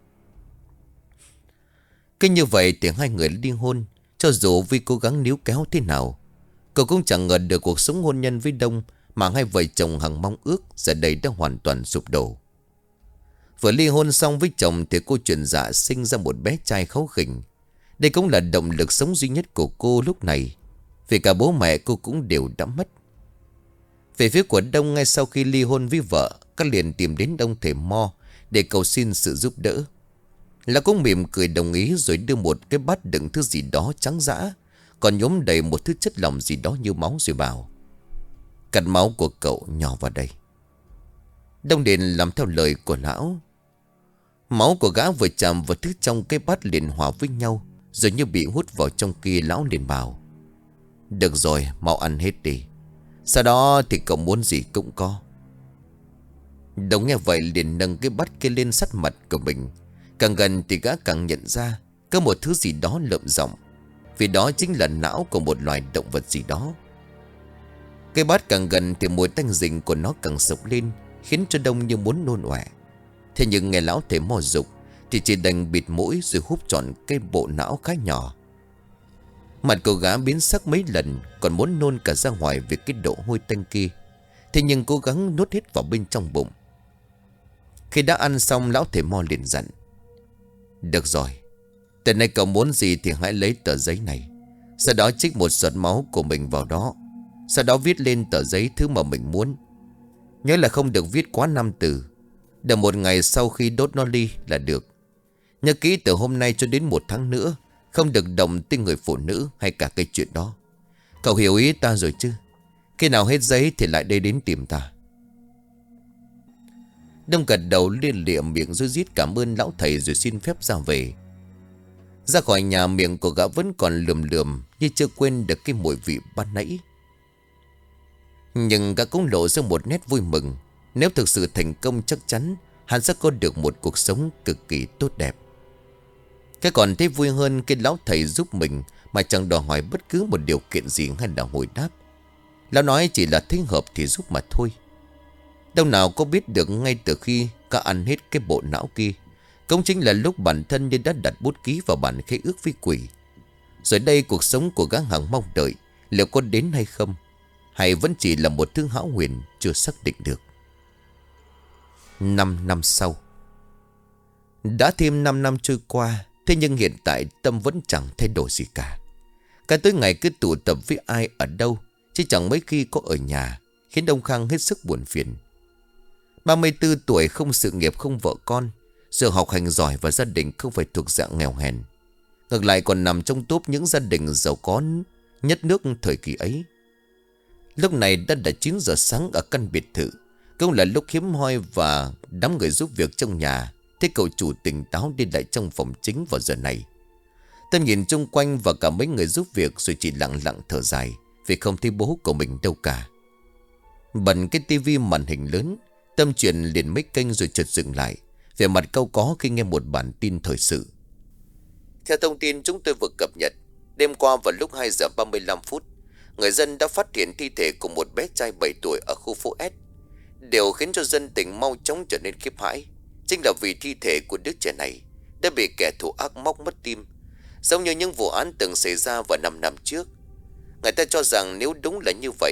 Cứ như vậy thì hai người ly hôn. Cho dù Vi cố gắng níu kéo thế nào, cậu cũng chẳng ngờ được cuộc sống hôn nhân với Đông mà hai vợ chồng hằng mong ước giờ đây đã hoàn toàn sụp đổ. Vừa ly hôn xong với chồng thì cô chuyển dạ sinh ra một bé trai kháu khỉnh. Đây cũng là động lực sống duy nhất của cô lúc này, vì cả bố mẹ cô cũng đều đã mất. Về phía của Đông, ngay sau khi ly hôn với vợ, các liền tìm đến ông thầy Mo để cầu xin sự giúp đỡ. Lão cũng mỉm cười đồng ý, rồi đưa một cái bát đựng thứ gì đó trắng dã, còn nhốm đầy một thứ chất lỏng gì đó như máu, rồi bảo: "Cắt máu của cậu nhỏ vào đây." Đông liền làm theo lời của lão. Máu của gã vừa chạm vào thứ trong cái bát liền hòa với nhau, rồi như bị hút vào trong kia. Lão liền bảo: "Được rồi, mau ăn hết đi. Sau đó thì cậu muốn gì cũng có." Đông nghe vậy liền nâng cái bát kia lên sát mặt của mình. Càng gần thì gã càng nhận ra có một thứ gì đó lợm giọng, vì đó chính là não của một loài động vật gì đó. Cái bát càng gần thì mùi tanh rình của nó càng sộc lên, khiến cho Đông như muốn nôn ọe. Thế nhưng nghe lão thầy Mo dục thì chỉ đành bịt mũi rồi húp trọn cái bộ não khá nhỏ. Mặt cô gã biến sắc mấy lần, còn muốn nôn cả ra ngoài vì cái độ hôi tanh kia. Thế nhưng cố gắng nuốt hết vào bên trong bụng. Khi đã ăn xong, lão thầy Mo liền dặn: "Được rồi, từ nay cậu muốn gì thì hãy lấy tờ giấy này. Sau đó trích một giọt máu của mình vào đó. Sau đó viết lên tờ giấy thứ mà mình muốn. Nhớ là không được viết quá 5 từ. Đợi một ngày sau khi đốt nó đi là được. Nhớ kỹ, từ hôm nay cho đến 1 tháng nữa không được động tới người phụ nữ hay cả cái chuyện đó. Cậu hiểu ý ta rồi chứ? Khi nào hết giấy thì lại đây đến tìm ta." Đông gật đầu liên lịa miệng rồi rít cảm ơn lão thầy, rồi xin phép ra về. Ra khỏi nhà, miệng của gã vẫn còn lườm lườm như chưa quên được cái mùi vị ban nãy. Nhưng gã cũng lộ ra một nét vui mừng. Nếu thực sự thành công, chắc chắn hắn sẽ có được một cuộc sống cực kỳ tốt đẹp. Cái còn thấy vui hơn cái lão thầy giúp mình mà chẳng đòi hỏi bất cứ một điều kiện gì hay là hồi đáp. Lão nói chỉ là thích hợp thì giúp mà thôi. Đâu nào có biết được ngay từ khi gã ăn hết cái bộ não kia, cũng chính là lúc bản thân như đã đặt bút ký vào bản khế ước với quỷ. Rồi đây cuộc sống của gã hằng mong đợi liệu có đến hay không, hay vẫn chỉ là một thứ hão huyền chưa xác định được. 5 năm sau. Đã thêm 5 năm trôi qua, thế nhưng hiện tại Tâm vẫn chẳng thay đổi gì cả. Cả tối ngày cứ tụ tập với ai ở đâu, chứ chẳng mấy khi có ở nhà, khiến ông Khang hết sức buồn phiền. 34 tuổi, không sự nghiệp, không vợ con, sự học hành giỏi và gia đình không phải thuộc dạng nghèo hèn. Ngược lại còn nằm trong top những gia đình giàu có nhất nước thời kỳ ấy. Lúc này đã là 9 giờ sáng ở căn biệt thự, cũng là lúc hiếm hoi và đám người giúp việc trong nhà thấy cậu chủ tỉnh táo đi lại trong phòng chính vào giờ này. Tâm nhìn chung quanh và cả mấy người giúp việc, rồi chỉ lặng lặng thở dài vì không thấy bố của mình đâu cả. Bật cái tivi màn hình lớn, Tâm chuyển liền mấy kênh rồi chợt dừng lại, vẻ mặt cau có khi nghe một bản tin thời sự. Theo thông tin chúng tôi vừa cập nhật, đêm qua vào lúc 2 giờ 35 phút, người dân đã phát hiện thi thể của một bé trai 7 tuổi ở khu phố S. Điều khiến cho dân tình mau chóng trở nên khiếp hãi chính là vì thi thể của đứa trẻ này đã bị kẻ thù ác móc mất tim, giống như những vụ án từng xảy ra vào 5 năm trước. Người ta cho rằng nếu đúng là như vậy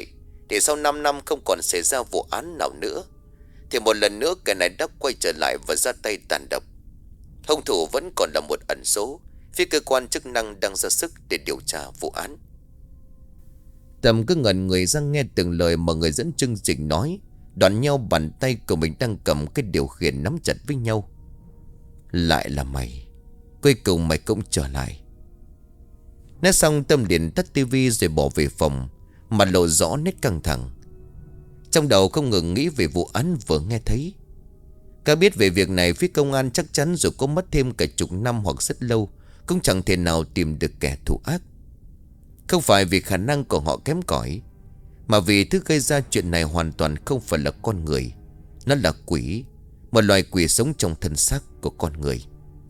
để sau 5 năm không còn xảy ra vụ án nào nữa. Thì một lần nữa kẻ này đã quay trở lại và ra tay tàn độc. Hung thủ vẫn còn là một ẩn số. Phía cơ quan chức năng đang ra sức để điều tra vụ án. Tâm cứ ngẩn người ra nghe từng lời mà người dẫn chương trình nói, đoạn nhau bàn tay của mình đang cầm cái điều khiển nắm chặt với nhau. Lại là mày. Cuối cùng mày cũng trở lại. Nói xong Tâm liền tắt tivi rồi bỏ về phòng, mặt lộ rõ nét căng thẳng. Trong đầu không ngừng nghĩ về vụ án vừa nghe thấy. Cả biết về việc này, phía công an chắc chắn dù có mất thêm cả chục năm hoặc rất lâu cũng chẳng thể nào tìm được kẻ thù ác. Không phải vì khả năng của họ kém cỏi, mà vì thứ gây ra chuyện này hoàn toàn không phải là con người. Nó là quỷ, một loài quỷ sống trong thân xác của con người.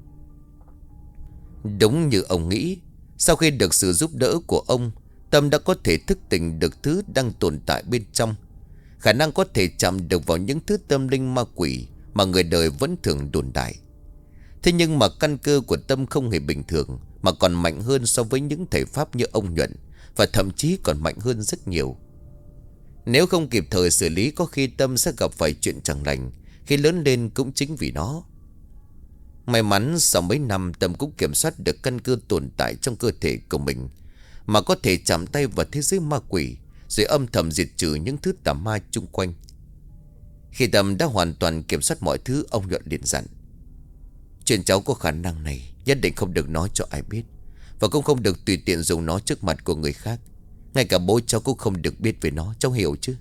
Đúng như ông nghĩ, sau khi được sự giúp đỡ của ông, Tâm đã có thể thức tỉnh được thứ đang tồn tại bên trong. Khả năng có thể chạm được vào những thứ tâm linh ma quỷ mà người đời vẫn thường đồn đại. Thế nhưng mà căn cơ của Tâm không hề bình thường, mà còn mạnh hơn so với những thầy pháp như ông Nhuận, và thậm chí còn mạnh hơn rất nhiều. Nếu không kịp thời xử lý, có khi Tâm sẽ gặp phải chuyện chẳng lành khi lớn lên cũng chính vì nó. May mắn sau mấy năm Tâm cũng kiểm soát được căn cơ tồn tại trong cơ thể của mình, mà có thể chạm tay vào thế giới ma quỷ, rồi âm thầm diệt trừ những thứ tà ma chung quanh. Khi Tâm đã hoàn toàn kiểm soát mọi thứ, ông Nhuận liền dặn: chuyện cháu có khả năng này nhất định không được nói cho ai biết, và cũng không được tùy tiện dùng nó trước mặt của người khác. Ngay cả bố cháu cũng không được biết về nó, cháu hiểu chứ?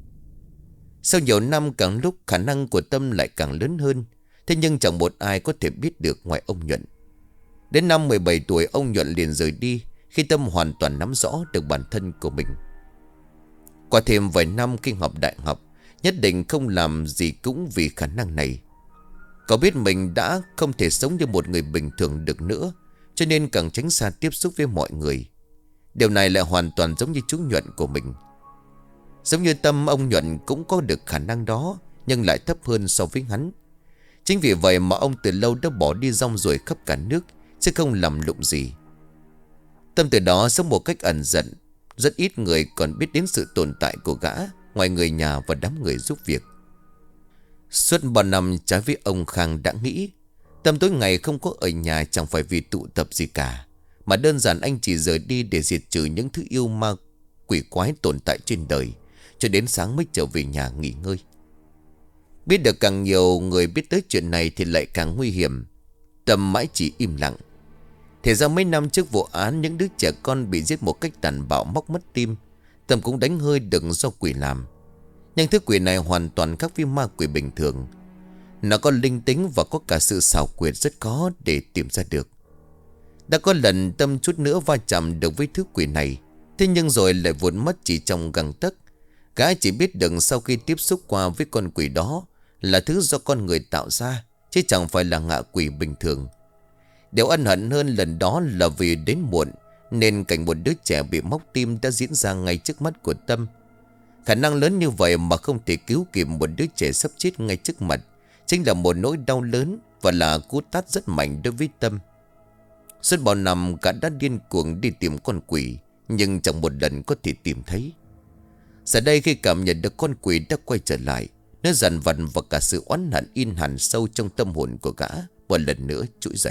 Sau nhiều năm, càng lúc khả năng của Tâm lại càng lớn hơn. Thế nhưng chẳng một ai có thể biết được ngoài ông Nhuận. Đến năm 17 tuổi, ông Nhuận liền rời đi, khi Tâm hoàn toàn nắm rõ được bản thân của mình. Qua thêm vài năm khi học đại học, nhất định không làm gì cũng vì khả năng này. Cậu biết mình đã không thể sống như một người bình thường được nữa, cho nên càng tránh xa tiếp xúc với mọi người. Điều này lại hoàn toàn giống như chú Nhuận của mình. Giống như Tâm, ông Nhuận cũng có được khả năng đó, nhưng lại thấp hơn so với hắn. Chính vì vậy mà ông từ lâu đã bỏ đi rong ruổi khắp cả nước, chứ không làm lụng gì. Tâm từ đó sống một cách ẩn dận. Rất ít người còn biết đến sự tồn tại của gã, ngoài người nhà và đám người giúp việc. Suốt bao năm trái với ông Khang đã nghĩ, Tâm tối ngày không có ở nhà chẳng phải vì tụ tập gì cả, mà đơn giản anh chỉ rời đi để diệt trừ những thứ yêu ma quỷ quái tồn tại trên đời, cho đến sáng mới trở về nhà nghỉ ngơi. Biết được càng nhiều người biết tới chuyện này thì lại càng nguy hiểm. Tâm mãi chỉ im lặng. Thế ra mấy năm trước vụ án những đứa trẻ con bị giết một cách tàn bạo móc mất tim, Tâm cũng đánh hơi được do quỷ làm. Nhưng thứ quỷ này hoàn toàn khác với ma quỷ bình thường. Nó có linh tính và có cả sự xảo quyệt rất khó để tìm ra được. Đã có lần Tâm chút nữa va chạm được với thứ quỷ này, thế nhưng rồi lại vụt mất chỉ trong gang tấc. Gã chỉ biết được sau khi tiếp xúc qua với con quỷ đó là thứ do con người tạo ra, chứ chẳng phải là ngạ quỷ bình thường. Điều ân hận hơn lần đó là vì đến muộn, nên cảnh một đứa trẻ bị móc tim đã diễn ra ngay trước mắt của Tâm. Khả năng lớn như vậy mà không thể cứu kịp một đứa trẻ sắp chết ngay trước mặt, chính là một nỗi đau lớn và là cú tát rất mạnh đối với Tâm. Suốt bao năm gã đã điên cuồng đi tìm con quỷ, nhưng chẳng một lần có thể tìm thấy. Giờ đây khi cảm nhận được con quỷ đã quay trở lại, nó dằn vặt và cả sự oán hận in hẳn sâu trong tâm hồn của gã một lần nữa trỗi dậy.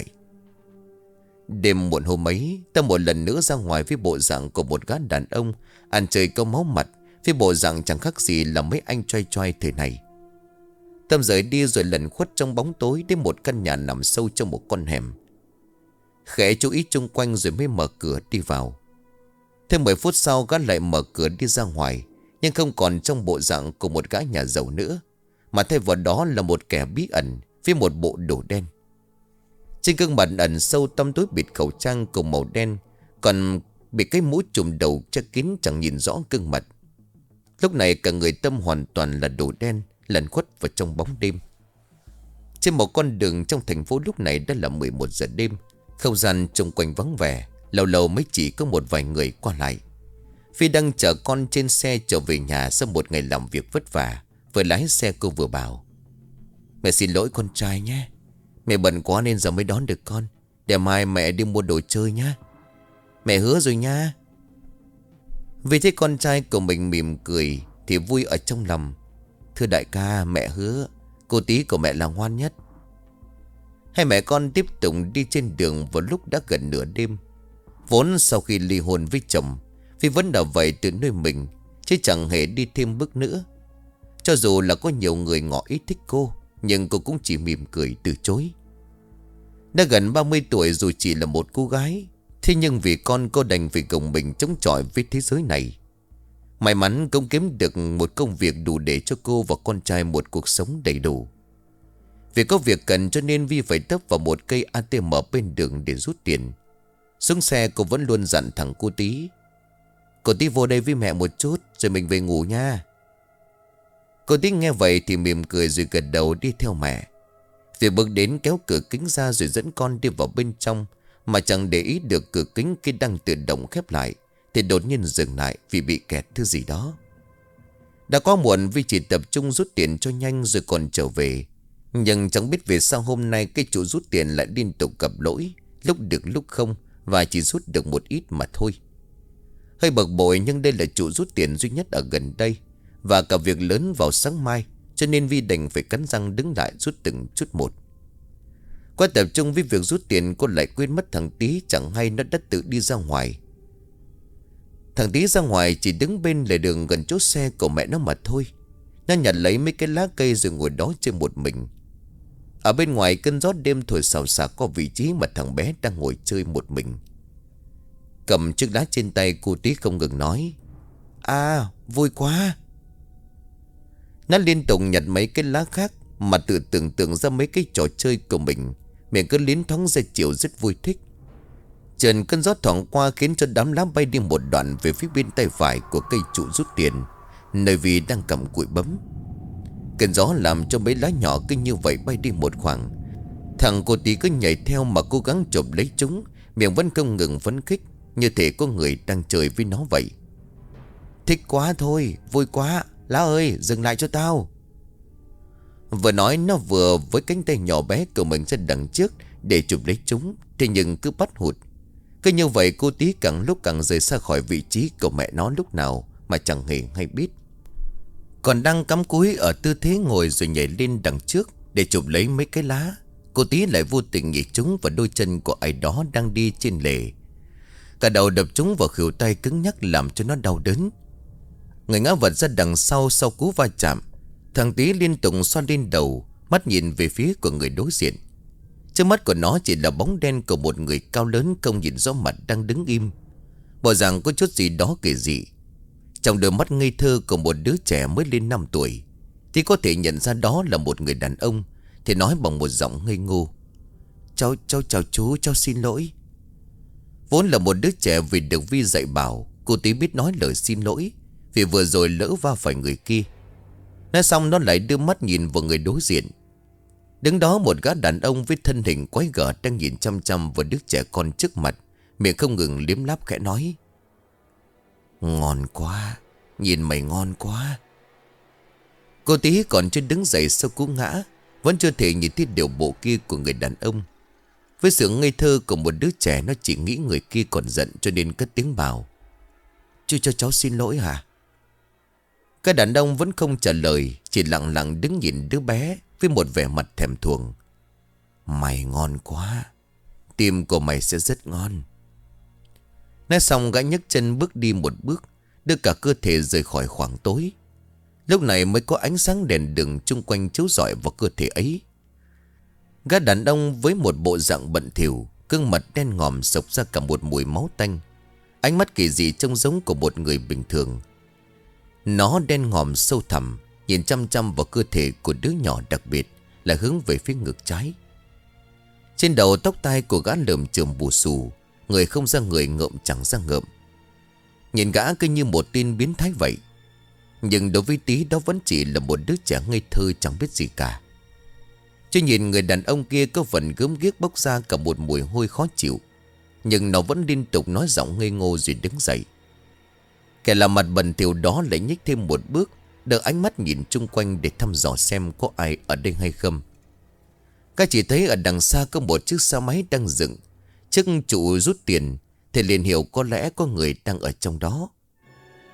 Đêm muộn hôm ấy, Tâm một lần nữa ra ngoài với bộ dạng của một gã đàn ông ăn chơi có máu mặt, với bộ dạng chẳng khác gì là mấy anh choai choai thời này. Tâm rời đi rồi lần khuất trong bóng tối đến một căn nhà nằm sâu trong một con hẻm. Khẽ chú ý chung quanh rồi mới mở cửa đi vào. Thêm 10 phút sau gã lại mở cửa đi ra ngoài, nhưng không còn trong bộ dạng của một gã nhà giàu nữa, mà thay vào đó là một kẻ bí ẩn với một bộ đồ đen. Trên gương mặt ẩn sâu tăm tối bịt khẩu trang cùng màu đen, còn bị cái mũ trùm đầu che kín chẳng nhìn rõ gương mặt. Lúc này cả người Tâm hoàn toàn là đồ đen, lẩn khuất vào trong bóng đêm. Trên một con đường trong thành phố lúc này đã là 11 giờ đêm. Không gian xung quanh vắng vẻ, lâu lâu mới chỉ có một vài người qua lại. Phi đang chở con trên xe trở về nhà sau một ngày làm việc vất vả. Vừa lái xe cô vừa bảo: mẹ xin lỗi con trai nhé, mẹ bận quá nên giờ mới đón được con. Để mai mẹ đi mua đồ chơi nhé, mẹ hứa rồi nha. Vì thấy con trai của mình mỉm cười thì vui ở trong lòng. Thưa đại ca, mẹ hứa cô tí của mẹ là ngoan nhất. Hai mẹ con tiếp tục đi trên đường vào lúc đã gần nửa đêm. Vốn sau khi ly hôn với chồng, Phi vẫn đã vậy từ nơi mình, chứ chẳng hề đi thêm bước nữa. Cho dù là có nhiều người ngỏ ý thích cô, nhưng cô cũng chỉ mỉm cười từ chối. Đã gần 30 tuổi dù chỉ là một cô gái, thế nhưng vì con cô đành phải gồng mình chống chọi với thế giới này. May mắn cũng kiếm được một công việc đủ để cho cô và con trai một cuộc sống đầy đủ. Vì có việc cần cho nên Vi phải tấp vào một cây ATM bên đường để rút tiền. Xuống xe cô vẫn luôn dặn thằng cô Tí: cô Tí vô đây với mẹ một chút rồi mình về ngủ nha. Cô Tí nghe vậy thì mỉm cười rồi gật đầu đi theo mẹ. Vì bước đến kéo cửa kính ra rồi dẫn con đi vào bên trong, mà chẳng để ý được cửa kính kia đang tự động khép lại thì đột nhiên dừng lại vì bị kẹt thứ gì đó. Đã quá muộn, Vi chỉ tập trung rút tiền cho nhanh rồi còn trở về. Nhưng chẳng biết vì sao hôm nay cái chỗ rút tiền lại liên tục gặp lỗi, lúc được lúc không, và chỉ rút được một ít mà thôi. Hơi bực bội, nhưng đây là chỗ rút tiền duy nhất ở gần đây, và cả việc lớn vào sáng mai, cho nên Vi đành phải cắn răng đứng lại rút từng chút một. Quá tập trung với việc rút tiền, cô lại quên mất thằng Tí chẳng hay nó đã tự đi ra ngoài. Thằng Tí ra ngoài chỉ đứng bên lề đường gần chỗ xe của mẹ nó mà thôi. Nó nhặt lấy mấy cái lá cây rồi ngồi đó chơi một mình. Ở bên ngoài cơn gió đêm thổi xào xạc có vị trí mà thằng bé đang ngồi chơi một mình. Cầm chiếc lá trên tay, cô Tí không ngừng nói: à, vui quá. Nó liên tục nhặt mấy cái lá khác mà tự tưởng tượng ra mấy cái trò chơi của mình. Miệng cứ liến thoáng ra chiều rất vui thích. Trần cơn gió thoảng qua khiến cho đám lá bay đi một đoạn về phía bên tay phải của cây trụ rút tiền, nơi Vi đang cầm cùi bấm. Cơn gió làm cho mấy lá nhỏ cứ như vậy bay đi một khoảng. Thằng cô Tí cứ nhảy theo mà cố gắng chộp lấy chúng, miệng vẫn không ngừng phấn khích, như thể có người đang chơi với nó vậy. Thích quá thôi, vui quá, lá ơi dừng lại cho tao. Vừa nói nó vừa với cánh tay nhỏ bé của mình ra đằng trước để chụp lấy chúng. Thế nhưng cứ bắt hụt. Cứ như vậy cô Tí càng lúc càng rời xa khỏi vị trí của mẹ nó lúc nào mà chẳng hề hay biết. Còn đang cắm cúi ở tư thế ngồi rồi nhảy lên đằng trước để chụp lấy mấy cái lá, cô Tí lại vô tình nghịch chúng vào đôi chân của ai đó đang đi trên lề. Cả đầu đập chúng vào khuỷu tay cứng nhắc làm cho nó đau đớn. Người ngã vật ra đằng sau cú va chạm. Thằng Tí liên tục xoa lên đầu, mắt nhìn về phía của người đối diện. Trước mắt của nó chỉ là bóng đen của một người cao lớn không nhìn rõ mặt đang đứng im. Bộ dạng có chút gì đó kỳ dị. Trong đôi mắt ngây thơ của một đứa trẻ mới lên 5 tuổi thì có thể nhận ra đó là một người đàn ông, thì nói bằng một giọng ngây ngô: Cháu chào chú, cháu xin lỗi. Vốn là một đứa trẻ vì được Vi dạy bảo, cô Tí biết nói lời xin lỗi vì vừa rồi lỡ va phải người kia. Nói xong nó lại đưa mắt nhìn vào người đối diện. Đứng đó một gã đàn ông với thân hình quái gở đang nhìn chăm chăm vào đứa trẻ con trước mặt, miệng không ngừng liếm láp khẽ nói: Ngon quá, nhìn mày ngon quá. Cô Tí còn chưa đứng dậy sau cú ngã, vẫn chưa thể nhìn thấy điều bộ kia của người đàn ông. Với sự ngây thơ của một đứa trẻ, nó chỉ nghĩ người kia còn giận cho nên cất tiếng bảo: Chú cho cháu xin lỗi hả? Cái đàn ông vẫn không trả lời, chỉ lặng lặng đứng nhìn đứa bé với một vẻ mặt thèm thuồng. Mày ngon quá, tim của mày sẽ rất ngon. Nói xong gã nhấc chân bước đi một bước, đưa cả cơ thể rời khỏi khoảng tối. Lúc này mới có ánh sáng đèn đường chung quanh chiếu rọi vào cơ thể ấy. Gã đàn ông với một bộ dạng bận thỉu, gương mặt đen ngòm sộc ra cả một mùi máu tanh. Ánh mắt kỳ dị trông giống của một người bình thường. Nó đen ngòm sâu thẳm, nhìn chăm chăm vào cơ thể của đứa nhỏ, đặc biệt là hướng về phía ngực trái. Trên đầu tóc tai của gã lởm chởm bù xù, người không ra người, ngợm chẳng ra ngợm. Nhìn gã cứ như một tên biến thái vậy. Nhưng đối với Tí, đó vẫn chỉ là một đứa trẻ ngây thơ chẳng biết gì cả. Chứ nhìn người đàn ông kia có phần gớm ghiếc bốc ra cả một mùi hôi khó chịu. Nhưng nó vẫn liên tục nói giọng ngây ngô rồi đứng dậy. Kẻ làm mặt bẩn thỉu đó lại nhích thêm một bước, đợi ánh mắt nhìn chung quanh để thăm dò xem có ai ở đây hay không. Các chỉ thấy ở đằng xa có một chiếc xe máy đang dựng trước trụ rút tiền, thì liền hiểu có lẽ có người đang ở trong đó.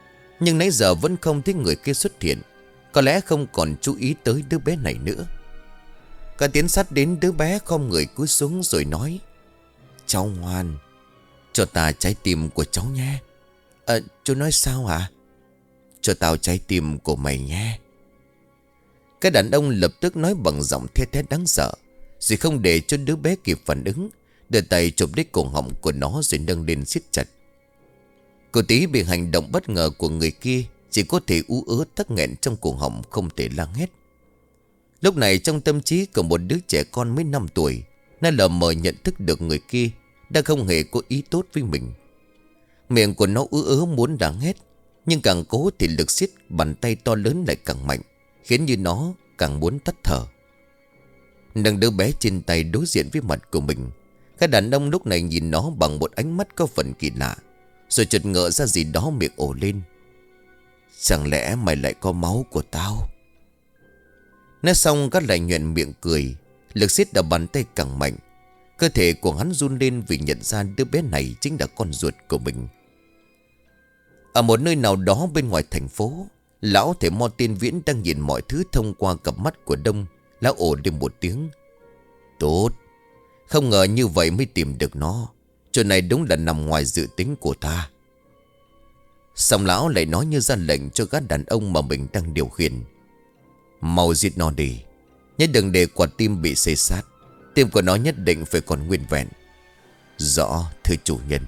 Nhưng nãy giờ vẫn không thấy người kia xuất hiện. Có lẽ không còn chú ý tới đứa bé này nữa. Cả tiến sát đến đứa bé, khom người cúi xuống rồi nói: Cháu ngoan, cho ta trái tim của cháu nhé. Chú nói sao hả? Cho tao trái tim của mày nhé. Cái đàn ông lập tức nói bằng giọng thét thét đáng sợ, rồi không để cho đứa bé kịp phản ứng, đưa tay chụp lấy cổ họng của nó rồi nâng lên siết chặt. Cô tí bị hành động bất ngờ của người kia, chỉ có thể ú ớ tắc nghẹn trong cổ họng, không thể la hét. Lúc này trong tâm trí của một đứa trẻ con mới 5 tuổi, nó lờ mờ nhận thức được người kia đã không hề có ý tốt với mình. Miệng của nó ú ớ muốn la hét, nhưng càng cố thì lực siết bàn tay to lớn lại càng mạnh, khiến như nó càng muốn tắt thở. Nâng đứa bé trên tay đối diện với mặt của mình, cái đàn ông lúc này nhìn nó bằng một ánh mắt có phần kỳ lạ, rồi chợt ngỡ ra gì đó, miệng ồ lên: Chẳng lẽ mày lại có máu của tao? Nói xong gắt lại nhoẻn miệng cười, lực siết đập bàn tay càng mạnh. Cơ thể của hắn run lên vì nhận ra đứa bé này chính là con ruột của mình. Ở một nơi nào đó bên ngoài thành phố, lão thầy Mo Tiên Viễn đang nhìn mọi thứ thông qua cặp mắt của Đông. Lão ồ lên một tiếng: Tốt, không ngờ như vậy mới tìm được nó. Chuyện này đúng là nằm ngoài dự tính của ta. Xong lão lại nói như ra lệnh cho các đàn ông mà mình đang điều khiển: Mau giết nó đi, nhớ đừng để quả tim bị xê sát. Tim của nó nhất định phải còn nguyên vẹn. Rõ thưa chủ nhân.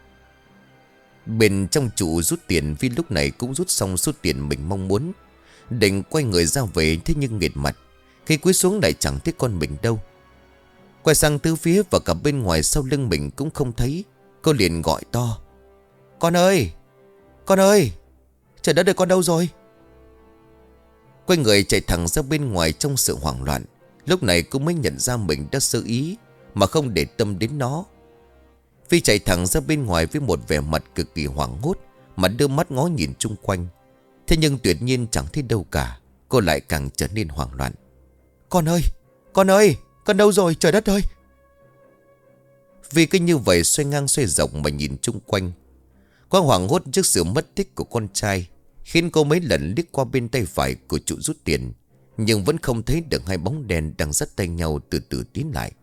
Bên trong trụ rút tiền, vì lúc này cũng rút xong số tiền mình mong muốn, định quay người ra về. Thế nhưng nghệt mặt, khi cúi xuống lại chẳng thấy con mình đâu. Quay sang tứ phía và cả bên ngoài sau lưng mình cũng không thấy. Cô liền gọi to: Con ơi! Con ơi! Trời đất ơi, con đâu rồi? Quay người chạy thẳng ra bên ngoài trong sự hoảng loạn. Lúc này cô mới nhận ra mình đã sơ ý mà không để tâm đến nó. Phi chạy thẳng ra bên ngoài với một vẻ mặt cực kỳ hoảng hốt, mà đưa mắt ngó nhìn chung quanh. Thế nhưng tuyệt nhiên chẳng thấy đâu cả. Cô lại càng trở nên hoảng loạn: Con ơi! Con ơi! Con đâu rồi? Trời đất ơi! Vì cứ như vậy xoay ngang xoay dọc mà nhìn chung quanh. Quá hoảng hốt trước sự mất tích của con trai, khiến cô mấy lần liếc qua bên tay phải của trụ rút tiền, nhưng vẫn không thấy được hai bóng đen đang dắt tay nhau từ từ tiến lại.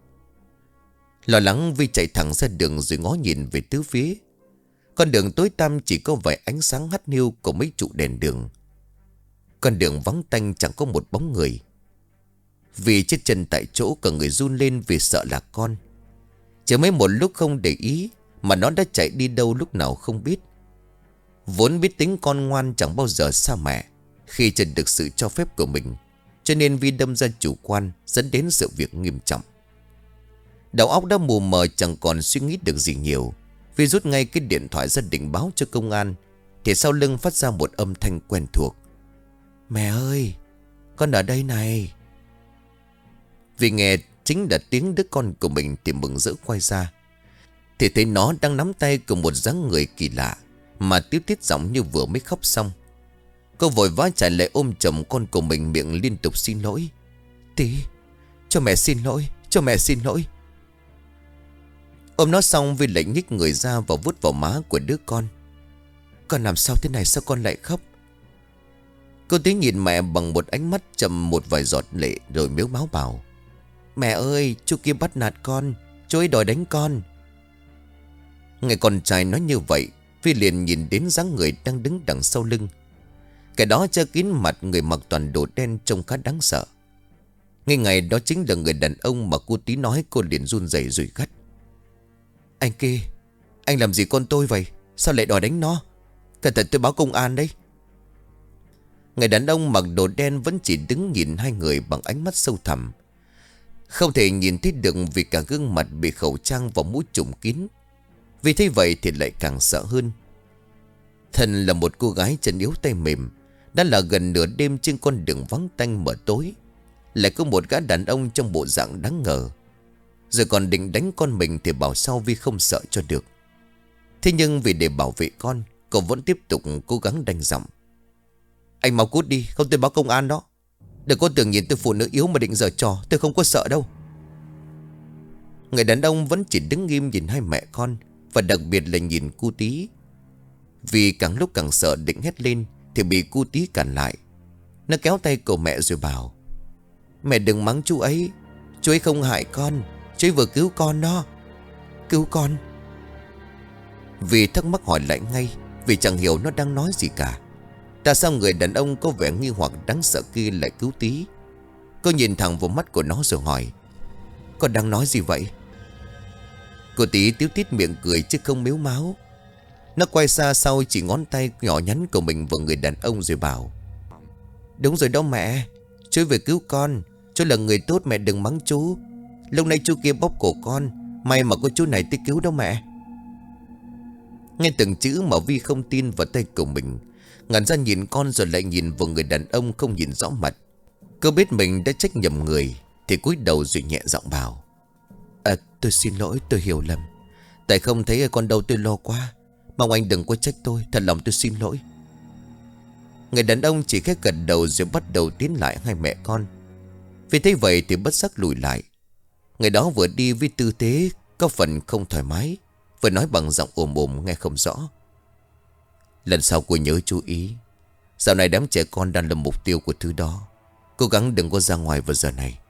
Lo lắng Vi chạy thẳng ra đường rồi ngó nhìn về tứ phía. Con đường tối tăm chỉ có vài ánh sáng hắt hiu của mấy trụ đèn đường. Con đường vắng tanh chẳng có một bóng người. Vì chết chân tại chỗ, cả người run lên vì sợ là con. Chỉ mấy một lúc không để ý mà nó đã chạy đi đâu lúc nào không biết. Vốn biết tính con ngoan chẳng bao giờ xa mẹ khi nhận được sự cho phép của mình, cho nên Vi đâm ra chủ quan, dẫn đến sự việc nghiêm trọng. Đầu óc đã mù mờ, chẳng còn suy nghĩ được gì nhiều. Vi rút ngay cái điện thoại ra định báo cho công an, thì sau lưng phát ra một âm thanh quen thuộc: Mẹ ơi! Con ở đây này! Vì nghe chính là tiếng đứa con của mình thì mừng rỡ quay ra, thì thấy nó đang nắm tay cùng một dáng người kỳ lạ, mà tiếp tiết giọng như vừa mới khóc xong. Cô vội vã chạy lại ôm chầm con của mình, miệng liên tục xin lỗi: Tí, cho mẹ xin lỗi, cho mẹ xin lỗi. Ôm nó xong, Vi lại nhích người ra và vuốt vào má của đứa con: Con làm sao thế này, sao con lại khóc? Cô Tí nhìn mẹ bằng một ánh mắt chầm một vài giọt lệ, rồi mếu máo bảo: Mẹ ơi, chú kia bắt nạt con, chú ấy đòi đánh con. Nghe con trai nói như vậy, Vi liền nhìn đến dáng người đang đứng đằng sau lưng. Cái đó che kín mặt, người mặc toàn đồ đen trông khá đáng sợ. Ngay ngày đó chính là người đàn ông mà cô Tí nói. Cô liền run rẩy rồi gắt: Anh kia, anh làm gì con tôi vậy? Sao lại đòi đánh nó? Cẩn thận tôi báo công an đấy. Người đàn ông mặc đồ đen vẫn chỉ đứng nhìn hai người bằng ánh mắt sâu thẳm. Không thể nhìn thấy được vì cả gương mặt bị khẩu trang và mũ trùm kín. Vì thế vậy thì lại càng sợ hơn. Thân là một cô gái chân yếu tay mềm, đã là gần nửa đêm trên con đường vắng tanh mờ tối, lại có một gã đàn ông trong bộ dạng đáng ngờ, rồi còn định đánh con mình thì bảo sao Vi không sợ cho được. Thế nhưng vì để bảo vệ con, cậu vẫn tiếp tục cố gắng đanh giọng: Anh mau cút đi, không tôi báo công an đó. Đừng có tưởng nhìn tôi phụ nữ yếu mà định giở trò, tôi không có sợ đâu. Người đàn ông vẫn chỉ đứng nghiêm nhìn hai mẹ con, và đặc biệt là nhìn cô Tí. Vì càng lúc càng sợ định hét lên thì bị cu Tí cản lại. Nó kéo tay của mẹ rồi bảo: Mẹ đừng mắng chú ấy. Chú ấy không hại con. Chú ấy vừa cứu con đó. Cứu con? Vì thắc mắc hỏi lại ngay, vì chẳng hiểu nó đang nói gì cả. Tại sao người đàn ông có vẻ nghi hoặc đáng sợ kia lại cứu Tí? Cô nhìn thẳng vào mắt của nó rồi hỏi: Con đang nói gì vậy? Cô Tí tíu tít miệng cười chứ không mếu máo. Nó quay xa sau chỉ ngón tay nhỏ nhắn của mình vào người đàn ông rồi bảo: Đúng rồi đó mẹ. Chú về cứu con. Chú là người tốt, mẹ đừng mắng chú. Lúc nãy chú kia bóp cổ con, may mà có chú này tới cứu đó mẹ. Nghe từng chữ mà Vi không tin vào tay của mình. Ngẩn ra nhìn con rồi lại nhìn vào người đàn ông không nhìn rõ mặt. Cô biết mình đã trách nhầm người thì cúi đầu rồi nhẹ giọng bảo: Tôi xin lỗi, tôi hiểu lầm. Tại không thấy con đâu tôi lo quá. Mong anh đừng có trách tôi, thật lòng tôi xin lỗi. Người đàn ông chỉ khẽ gật đầu rồi bắt đầu tiến lại hai mẹ con. Vì thấy vậy thì bất giác lùi lại. Người đó vừa đi với tư thế có phần không thoải mái, vừa nói bằng giọng ồm ồm nghe không rõ: Lần sau cô nhớ chú ý. Dạo này đám trẻ con đang là mục tiêu của thứ đó. Cố gắng đừng có ra ngoài vào giờ này.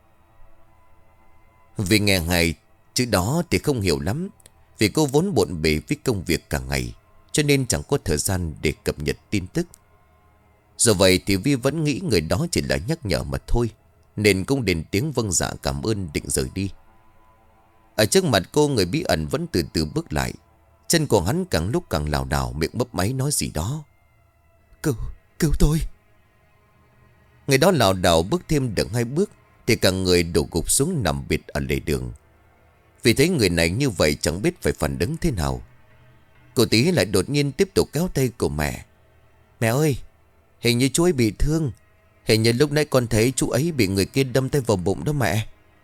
Vì nghe ngày chữ đó thì không hiểu lắm, vì cô vốn bộn bề với công việc cả ngày, cho nên chẳng có thời gian để cập nhật tin tức. Dù vậy thì Vi vẫn nghĩ người đó chỉ là nhắc nhở mà thôi, nên cũng đền tiếng vâng dạ cảm ơn định rời đi. Ở trước mặt cô, người bí ẩn vẫn từ từ bước lại. Chân của hắn càng lúc càng lảo đảo, miệng mấp máy nói gì đó: Cứu tôi. Người đó lảo đảo bước thêm được 2 bước thì cả người đổ gục xuống nằm bệt ở lề đường. Vì thấy người này như vậy chẳng biết phải phản ứng thế nào. Cô Tí lại đột nhiên tiếp tục kéo tay của mẹ: Mẹ ơi, hình như chú ấy bị thương. Hình như lúc nãy con thấy chú ấy bị người kia đâm tay vào bụng đó mẹ.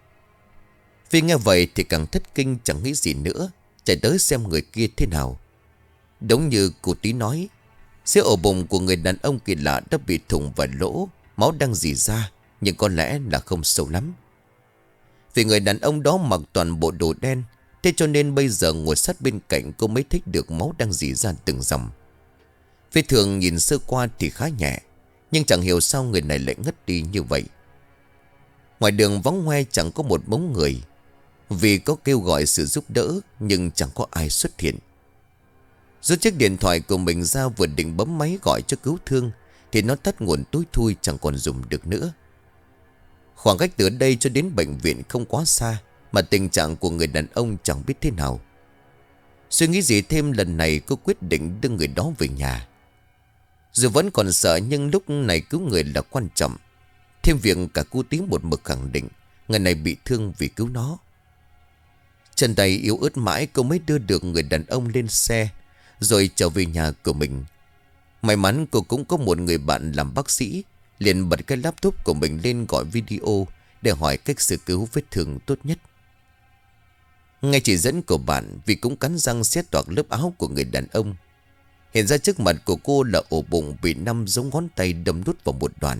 Vì nghe vậy thì càng thất kinh, chẳng nghĩ gì nữa, chạy tới xem người kia thế nào. Đúng như cô Tí nói, giữa ổ bụng của người đàn ông kỳ lạ đã bị thủng và lỗ, máu đang rỉ ra, nhưng có lẽ là không sâu lắm. Vì người đàn ông đó mặc toàn bộ đồ đen, thế cho nên bây giờ ngồi sát bên cạnh cô mới thấy được máu đang rỉ ra từng dòng. Vết thương nhìn sơ qua thì khá nhẹ, nhưng chẳng hiểu sao người này lại ngất đi như vậy. Ngoài đường vắng hoe chẳng có một bóng người. Vì có kêu gọi sự giúp đỡ nhưng chẳng có ai xuất hiện. Rút chiếc điện thoại của mình ra vừa định bấm máy gọi cho cứu thương thì nó tắt nguồn tối thui, chẳng còn dùng được nữa. Khoảng cách từ đây cho đến bệnh viện không quá xa, mà tình trạng của người đàn ông chẳng biết thế nào. Suy nghĩ gì thêm, lần này cô quyết định đưa người đó về nhà. Dù vẫn còn sợ nhưng lúc này cứu người là quan trọng. Thêm việc cả cô Tí một mực khẳng định người này bị thương vì cứu nó. Chân tay yếu ớt mãi cô mới đưa được người đàn ông lên xe rồi trở về nhà của mình. May mắn cô cũng có một người bạn làm bác sĩ, liền bật cái laptop của mình lên gọi video để hỏi cách sơ cứu vết thương tốt nhất. Ngay chỉ dẫn của bạn, vì cũng cắn răng xé toạc lớp áo của người đàn ông. Hiện ra trước mặt của cô là ổ bụng bị 5 dấu ngón tay đâm đút vào một đoạn.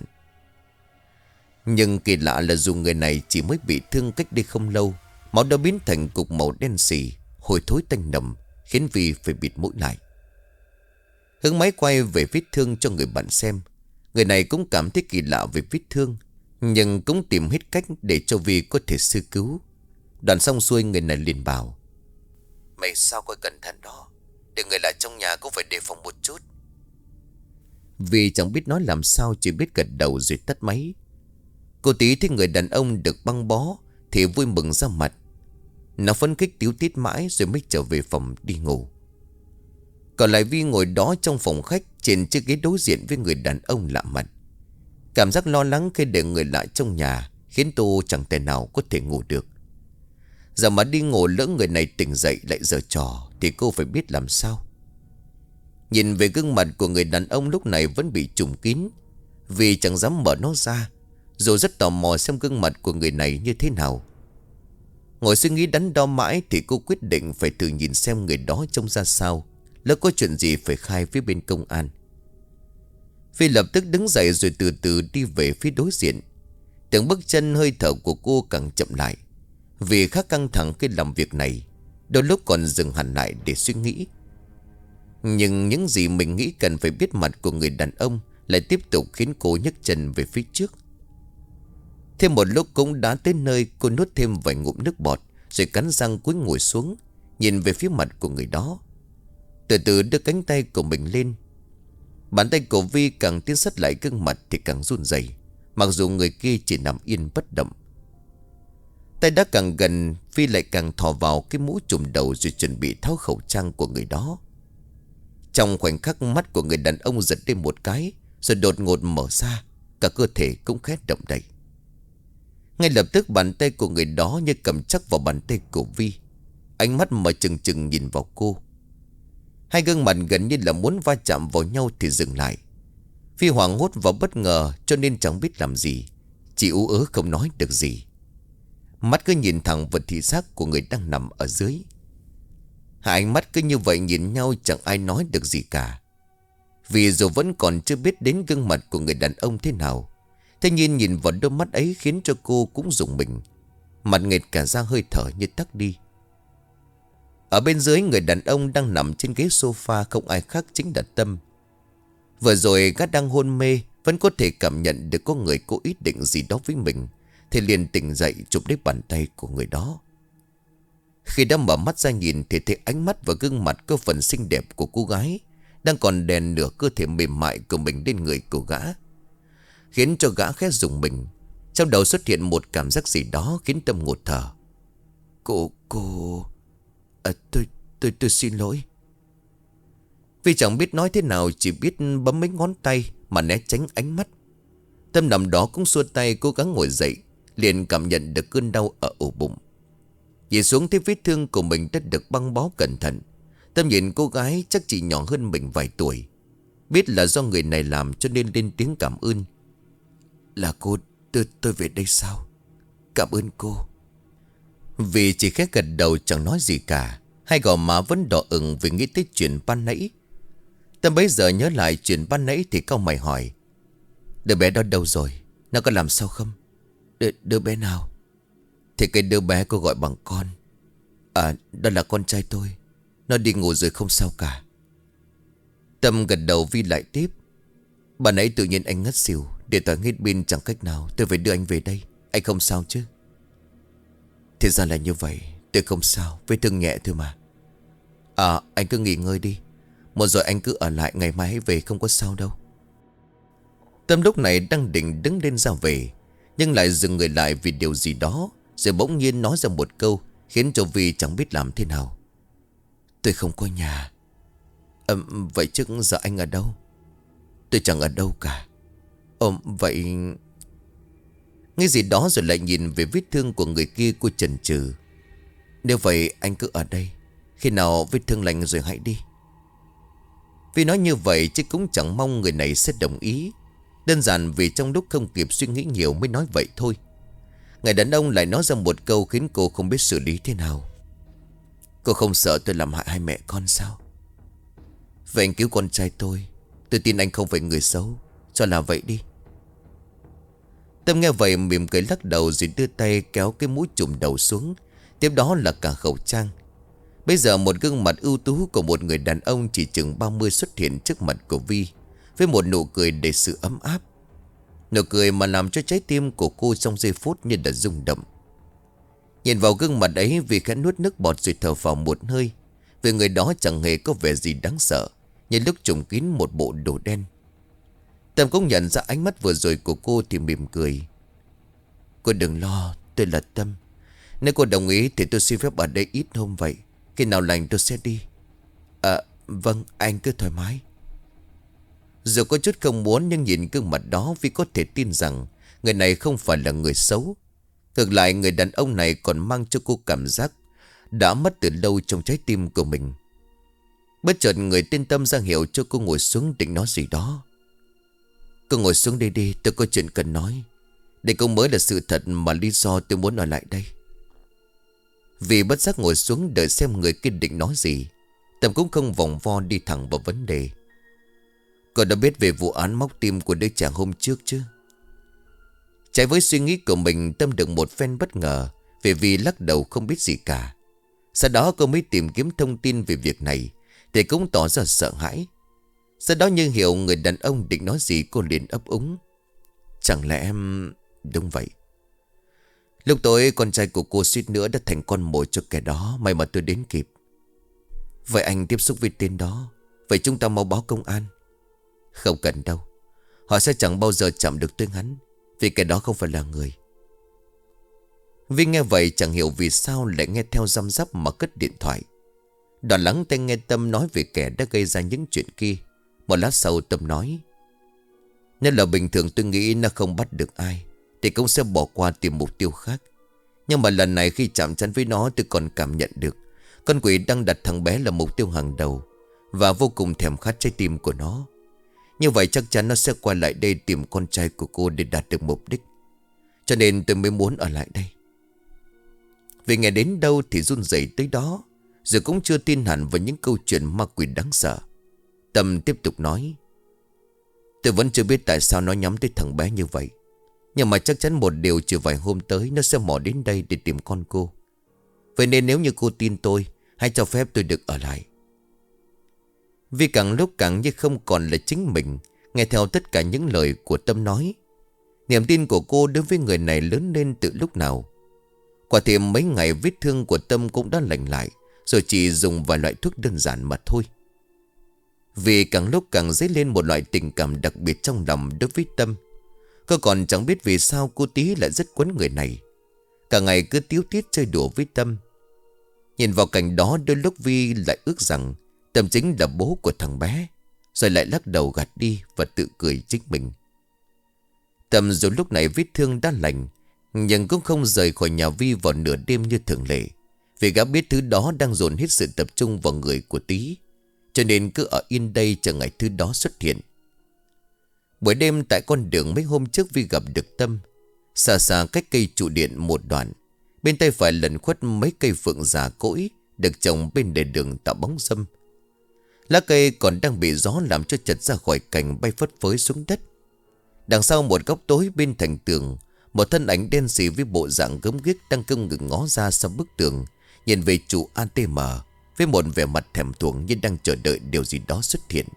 Nhưng kỳ lạ là dù người này chỉ mới bị thương cách đây không lâu, máu đã biến thành cục màu đen xì, hôi thối tanh nồng, khiến Vi phải bịt mũi lại. Hướng máy quay về vết thương cho người bạn xem. Người này cũng cảm thấy kỳ lạ về vết thương, nhưng cũng tìm hết cách để cho Vi có thể sơ cứu. Đoạn xong xuôi, người này liền bảo: Mày sao coi cẩn thận đó, để người lại trong nhà cũng phải đề phòng một chút. Vi chẳng biết nói làm sao, chỉ biết gật đầu rồi tắt máy. Cô Tí thấy người đàn ông được băng bó thì vui mừng ra mặt. Nó phấn khích tíu tít mãi rồi mới trở về phòng đi ngủ. Còn lại Vi ngồi đó trong phòng khách, trên chiếc ghế đối diện với người đàn ông lạ mặt. Cảm giác lo lắng khi để người lạ trong nhà khiến Tô chẳng thể nào có thể ngủ được. Giờ mà đi ngủ lỡ người này tỉnh dậy lại giở trò thì cô phải biết làm sao. Nhìn về gương mặt của người đàn ông lúc này vẫn bị trùm kín, vì chẳng dám mở nó ra, dù rất tò mò xem gương mặt của người này như thế nào. Ngồi suy nghĩ đắn đo mãi thì cô quyết định phải thử nhìn xem người đó trông ra sao, lỡ có chuyện gì phải khai với bên công an. Phi lập tức đứng dậy rồi từ từ đi về phía đối diện. Từng bước chân, hơi thở của cô càng chậm lại, vì khá căng thẳng khi làm việc này, đôi lúc còn dừng hẳn lại để suy nghĩ. Nhưng những gì mình nghĩ cần phải biết mặt của người đàn ông lại tiếp tục khiến cô nhấc chân về phía trước. Thêm một lúc cũng đã tới nơi, cô nuốt thêm vài ngụm nước bọt rồi cắn răng cúi ngồi xuống, nhìn về phía mặt của người đó. Từ từ đưa cánh tay của mình lên. Bàn tay của Vi càng tiến sát lại gương mặt thì càng run rẩy, mặc dù người kia chỉ nằm yên bất động. Tay đã càng gần, Vi lại càng thò vào cái mũ trùm đầu rồi chuẩn bị tháo khẩu trang của người đó. Trong khoảnh khắc, mắt của người đàn ông giật lên một cái rồi đột ngột mở ra, cả cơ thể cũng khẽ động đậy. Ngay lập tức bàn tay của người đó như cầm chắc vào bàn tay của Vi. Ánh mắt mở trừng trừng nhìn vào cô. Hai gương mặt gần như là muốn va chạm vào nhau thì dừng lại. Vi hoảng hốt và bất ngờ cho nên chẳng biết làm gì, chỉ ú ớ không nói được gì. Mắt cứ nhìn thẳng vào thị xác của người đang nằm ở dưới. Hai ánh mắt cứ như vậy nhìn nhau, chẳng ai nói được gì cả. Vì dù vẫn còn chưa biết đến gương mặt của người đàn ông thế nào, thế nhưng nhìn vào đôi mắt ấy khiến cho cô cũng rùng mình. Mặt nghệt cả ra, hơi thở như tắt đi. Ở bên dưới, người đàn ông đang nằm trên ghế sofa không ai khác chính là Tâm. Vừa rồi gã đang hôn mê, vẫn có thể cảm nhận được có người có ý định gì đó với mình, thì liền tỉnh dậy chụp lấy bàn tay của người đó. Khi đã mở mắt ra nhìn thì thấy ánh mắt và gương mặt có phần xinh đẹp của cô gái đang còn đèn nửa cơ thể mềm mại của mình lên người của gã, khiến cho gã khẽ rùng mình. Trong đầu xuất hiện một cảm giác gì đó khiến Tâm ngột thở. Cô... Tôi xin lỗi. Vì chẳng biết nói thế nào, chỉ biết bấm mấy ngón tay mà né tránh ánh mắt. Tâm nằm đó cũng xua tay cố gắng ngồi dậy, liền cảm nhận được cơn đau ở ổ bụng. Nhìn xuống thấy vết thương của mình đã được băng bó cẩn thận. Tâm nhìn cô gái chắc chỉ nhỏ hơn mình vài tuổi, biết là do người này làm cho nên lên tiếng cảm ơn. Là cô đưa tôi về đây sao? Cảm ơn cô. Vì chỉ khẽ gật đầu chẳng nói gì cả. Hai gò má vẫn đỏ ửng vì nghĩ tới chuyện ban nãy. Tâm bấy giờ nhớ lại chuyện ban nãy thì cau mày hỏi. Đứa bé đó đâu rồi? Nó có làm sao không? Đứa bé nào? Thì cái đứa bé cô gọi bằng con. À, đó là con trai tôi. Nó đi ngủ rồi không sao cả. Tâm gật đầu. Vi lại tiếp. Bà nãy tự nhiên anh ngất xỉu, điện thoại hết pin chẳng cách nào, tôi phải đưa anh về đây. Anh không sao chứ? Thì ra là như vậy. Tôi không sao, vết thương nhẹ thôi mà. À, anh cứ nghỉ ngơi đi. Một rồi anh cứ ở lại, ngày mai hãy về, không có sao đâu. Tâm lúc này đang định đứng lên ra về, nhưng lại dừng người lại vì điều gì đó, rồi bỗng nhiên nói ra một câu khiến cho Vi chẳng biết làm thế nào. Tôi không có nhà. Vậy chứ giờ anh ở đâu? Tôi chẳng ở đâu cả. Vậy... Nghe gì đó rồi lại nhìn về vết thương của người kia, cô chần chừ. Nếu vậy anh cứ ở đây, khi nào vết thương lành rồi hãy đi. Vì nói như vậy chứ cũng chẳng mong người này sẽ đồng ý. Đơn giản vì trong lúc không kịp suy nghĩ nhiều mới nói vậy thôi. Người đàn ông lại nói ra một câu khiến cô không biết xử lý thế nào. Cô không sợ tôi làm hại hai mẹ con sao? Vậy anh cứu con trai tôi tin anh không phải người xấu. Cho là vậy đi. Tâm nghe vậy mỉm cười lắc đầu rồi đưa tay kéo cái mũ trùm đầu xuống. Tiếp đó là cả khẩu trang. Bây giờ một gương mặt ưu tú của một người đàn ông chỉ chừng 30 xuất hiện trước mặt của Vi, với một nụ cười đầy sự ấm áp. Nụ cười mà làm cho trái tim của cô trong giây phút như đã rung động. Nhìn vào gương mặt ấy, Vi khẽ nuốt nước bọt rồi thở vào một hơi. Vì người đó chẳng hề có vẻ gì đáng sợ, như lúc trùm kín một bộ đồ đen. Tâm cũng nhận ra ánh mắt vừa rồi của cô thì mỉm cười. Cô đừng lo, tôi là Tâm. Nếu cô đồng ý thì tôi xin phép ở đây ít hôm vậy. Khi nào lành tôi sẽ đi. Vâng, anh cứ thoải mái. Dù có chút không muốn, nhưng nhìn gương mặt đó Vi có thể tin rằng người này không phải là người xấu. Ngược lại, người đàn ông này còn mang cho cô cảm giác đã mất từ lâu trong trái tim của mình. Bất chợt người tên Tâm ra hiệu cho cô ngồi xuống định nói gì đó. Cô ngồi xuống đây đi, tôi có chuyện cần nói. Đây cũng mới là sự thật mà lý do tôi muốn ở lại đây. Vì bất giác ngồi xuống đợi xem người kia định nói gì. Tâm cũng không vòng vo đi thẳng vào vấn đề. Cô đã biết về vụ án móc tim của đứa trẻ hôm trước chứ? Trái với suy nghĩ của mình, Tâm được một phen bất ngờ vì lắc đầu không biết gì cả. Sau đó cô mới tìm kiếm thông tin về việc này thì cũng tỏ ra sợ hãi. Sau đó như hiểu người đàn ông định nói gì, cô liền ấp úng: Chẳng lẽ em... Đúng vậy. Lúc tối con trai của cô suýt nữa đã thành con mồi cho kẻ đó. May mà tôi đến kịp. Vậy anh tiếp xúc với tên đó? Vậy chúng ta mau báo công an. Không cần đâu. Họ sẽ chẳng bao giờ chạm được tới hắn, vì kẻ đó không phải là người. Vi nghe vậy chẳng hiểu vì sao lại nghe theo răm rắp mà cất điện thoại. Đoàn lắng tai nghe Tâm nói về kẻ đã gây ra những chuyện kia. Một lát sau Tâm nói: Nếu là bình thường tôi nghĩ nó không bắt được ai thì cũng sẽ bỏ qua tìm mục tiêu khác. Nhưng mà lần này khi chạm trán với nó, tôi còn cảm nhận được con quỷ đang đặt thằng bé là mục tiêu hàng đầu, và vô cùng thèm khát trái tim của nó. Như vậy chắc chắn nó sẽ quay lại đây tìm con trai của cô để đạt được mục đích. Cho nên tôi mới muốn ở lại đây. Vì nghe đến đâu thì run rẩy tới đó, rồi cũng chưa tin hẳn vào những câu chuyện ma quỷ đáng sợ. Tâm tiếp tục nói: Tôi vẫn chưa biết tại sao nó nhắm tới thằng bé như vậy, nhưng mà chắc chắn một điều, chỉ vài hôm tới nó sẽ mò đến đây để tìm con cô. Vậy nên nếu như cô tin tôi, hãy cho phép tôi được ở lại. Vì càng lúc càng như không còn là chính mình, nghe theo tất cả những lời của Tâm nói. Niềm tin của cô đối với người này lớn lên từ lúc nào. Quả thì mấy ngày vết thương của Tâm cũng đã lành lại, rồi chỉ dùng vài loại thuốc đơn giản mà thôi. Vì càng lúc càng dấy lên một loại tình cảm đặc biệt trong lòng đối với Tâm. Cô còn chẳng biết vì sao cô Tí lại rất quấn người này, cả ngày cứ tíu tít chơi đùa với Tâm. Nhìn vào cảnh đó, đôi lúc Vi lại ước rằng Tâm chính là bố của thằng bé, rồi lại lắc đầu gạt đi và tự cười chính mình. Tâm dù lúc này vết thương đã lành, nhưng cũng không rời khỏi nhà Vi vào nửa đêm như thường lệ, vì gã biết thứ đó đang dồn hết sự tập trung vào người của Tí, cho nên cứ ở yên đây chờ ngày thứ đó xuất hiện. Buổi đêm tại con đường mấy hôm trước Vi gặp được Tâm. Xa xa cách cây trụ điện một đoạn, bên tay phải lẩn khuất mấy cây phượng già cỗi được trồng bên lề đường tạo bóng râm. Lá cây còn đang bị gió làm cho chật ra khỏi cành, bay phất phới xuống đất. Đằng sau một góc tối bên thành tường, một thân ảnh đen xì với bộ dạng gớm ghiếc đang không ngừng ngó ra sau bức tường, nhìn về trụ ATM với một vẻ mặt thèm thuồng như đang chờ đợi điều gì đó xuất hiện.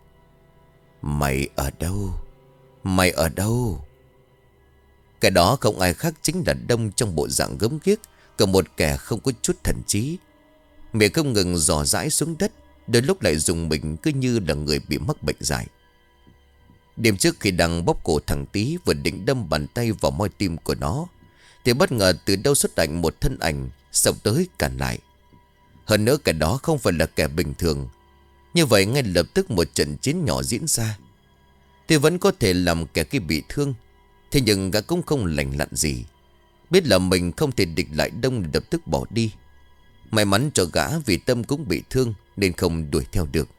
Mày ở đâu? Mày ở đâu? Cái đó không ai khác chính là Đông trong bộ dạng gớm ghiếc, cầm một kẻ không có chút thần trí. Miệng không ngừng dò dãi xuống đất, đôi lúc lại dùng mình cứ như là người bị mắc bệnh dại. Đêm trước khi đang bóp cổ thằng Tí vừa định đâm bàn tay vào môi tim của nó, thì bất ngờ từ đâu xuất hiện một thân ảnh xông tới cản lại. Hơn nữa cái đó không phải là kẻ bình thường. Như vậy ngay lập tức một trận chiến nhỏ diễn ra. Thì vẫn có thể làm kẻ kia bị thương, thế nhưng gã cũng không lành lặn gì. Biết là mình không thể địch lại Đông, lập tức bỏ đi. May mắn cho gã vì Tâm cũng bị thương nên không đuổi theo được.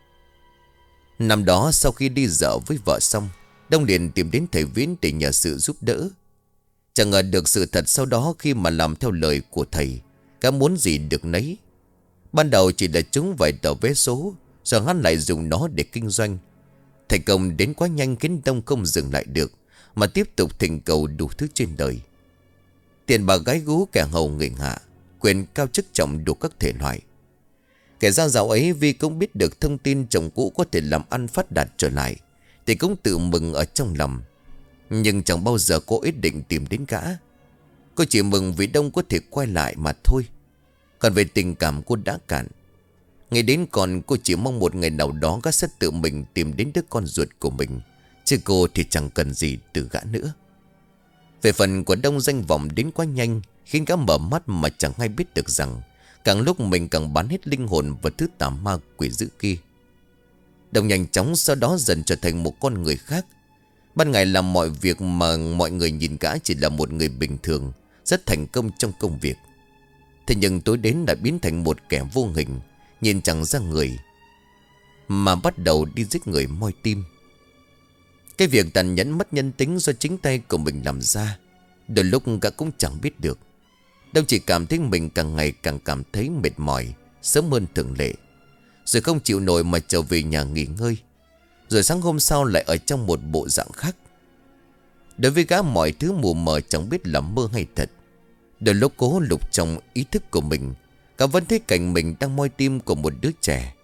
Năm đó sau khi đi dạo với vợ xong, Đông liền tìm đến thầy Viễn để nhờ sự giúp đỡ. Chẳng ngờ được sự thật sau đó, khi mà làm theo lời của thầy, gã muốn gì được nấy. Ban đầu chỉ là trúng vài tờ vé số, rồi hắn lại dùng nó để kinh doanh. Thành công đến quá nhanh khiến Đông không dừng lại được, mà tiếp tục thỉnh cầu đủ thứ trên đời. Tiền bạc gái gú, kẻ hầu người hạ, quyền cao chức trọng đủ các thể loại. Kẻ ra dạo ấy vì cũng biết được thông tin chồng cũ có thể làm ăn phát đạt trở lại, thì cũng tự mừng ở trong lòng. Nhưng chẳng bao giờ cô ý định tìm đến gã. Cô chỉ mừng vì Đông có thể quay lại mà thôi. Còn về tình cảm cô đã cạn. Ngày đến còn cô chỉ mong một ngày nào đó gã sẽ tự mình tìm đến đứa con ruột của mình, chứ cô thì chẳng cần gì từ gã nữa. Về phần của Đông, danh vọng đến quá nhanh khiến gã mở mắt mà chẳng hay biết được rằng càng lúc mình càng bán hết linh hồn và thứ tà ma quỷ dữ kia. Đông nhanh chóng sau đó dần trở thành một con người khác. Ban ngày làm mọi việc mà mọi người nhìn gã chỉ là một người bình thường, rất thành công trong công việc. Thế nhưng tối đến lại biến thành một kẻ vô hình, nhìn chẳng ra người, mà bắt đầu đi giết người moi tim. Cái việc tàn nhẫn mất nhân tính do chính tay của mình làm ra, đôi lúc gã cũng chẳng biết được. Đông chỉ cảm thấy mình càng ngày càng cảm thấy mệt mỏi, sớm hơn thường lệ, rồi không chịu nổi mà trở về nhà nghỉ ngơi. Rồi sáng hôm sau lại ở trong một bộ dạng khác. Đối với gã mọi thứ mù mờ chẳng biết là mơ hay thật. Đôi lúc cố lục trong ý thức của mình, gã vẫn thấy cảnh mình đang moi tim của một đứa trẻ.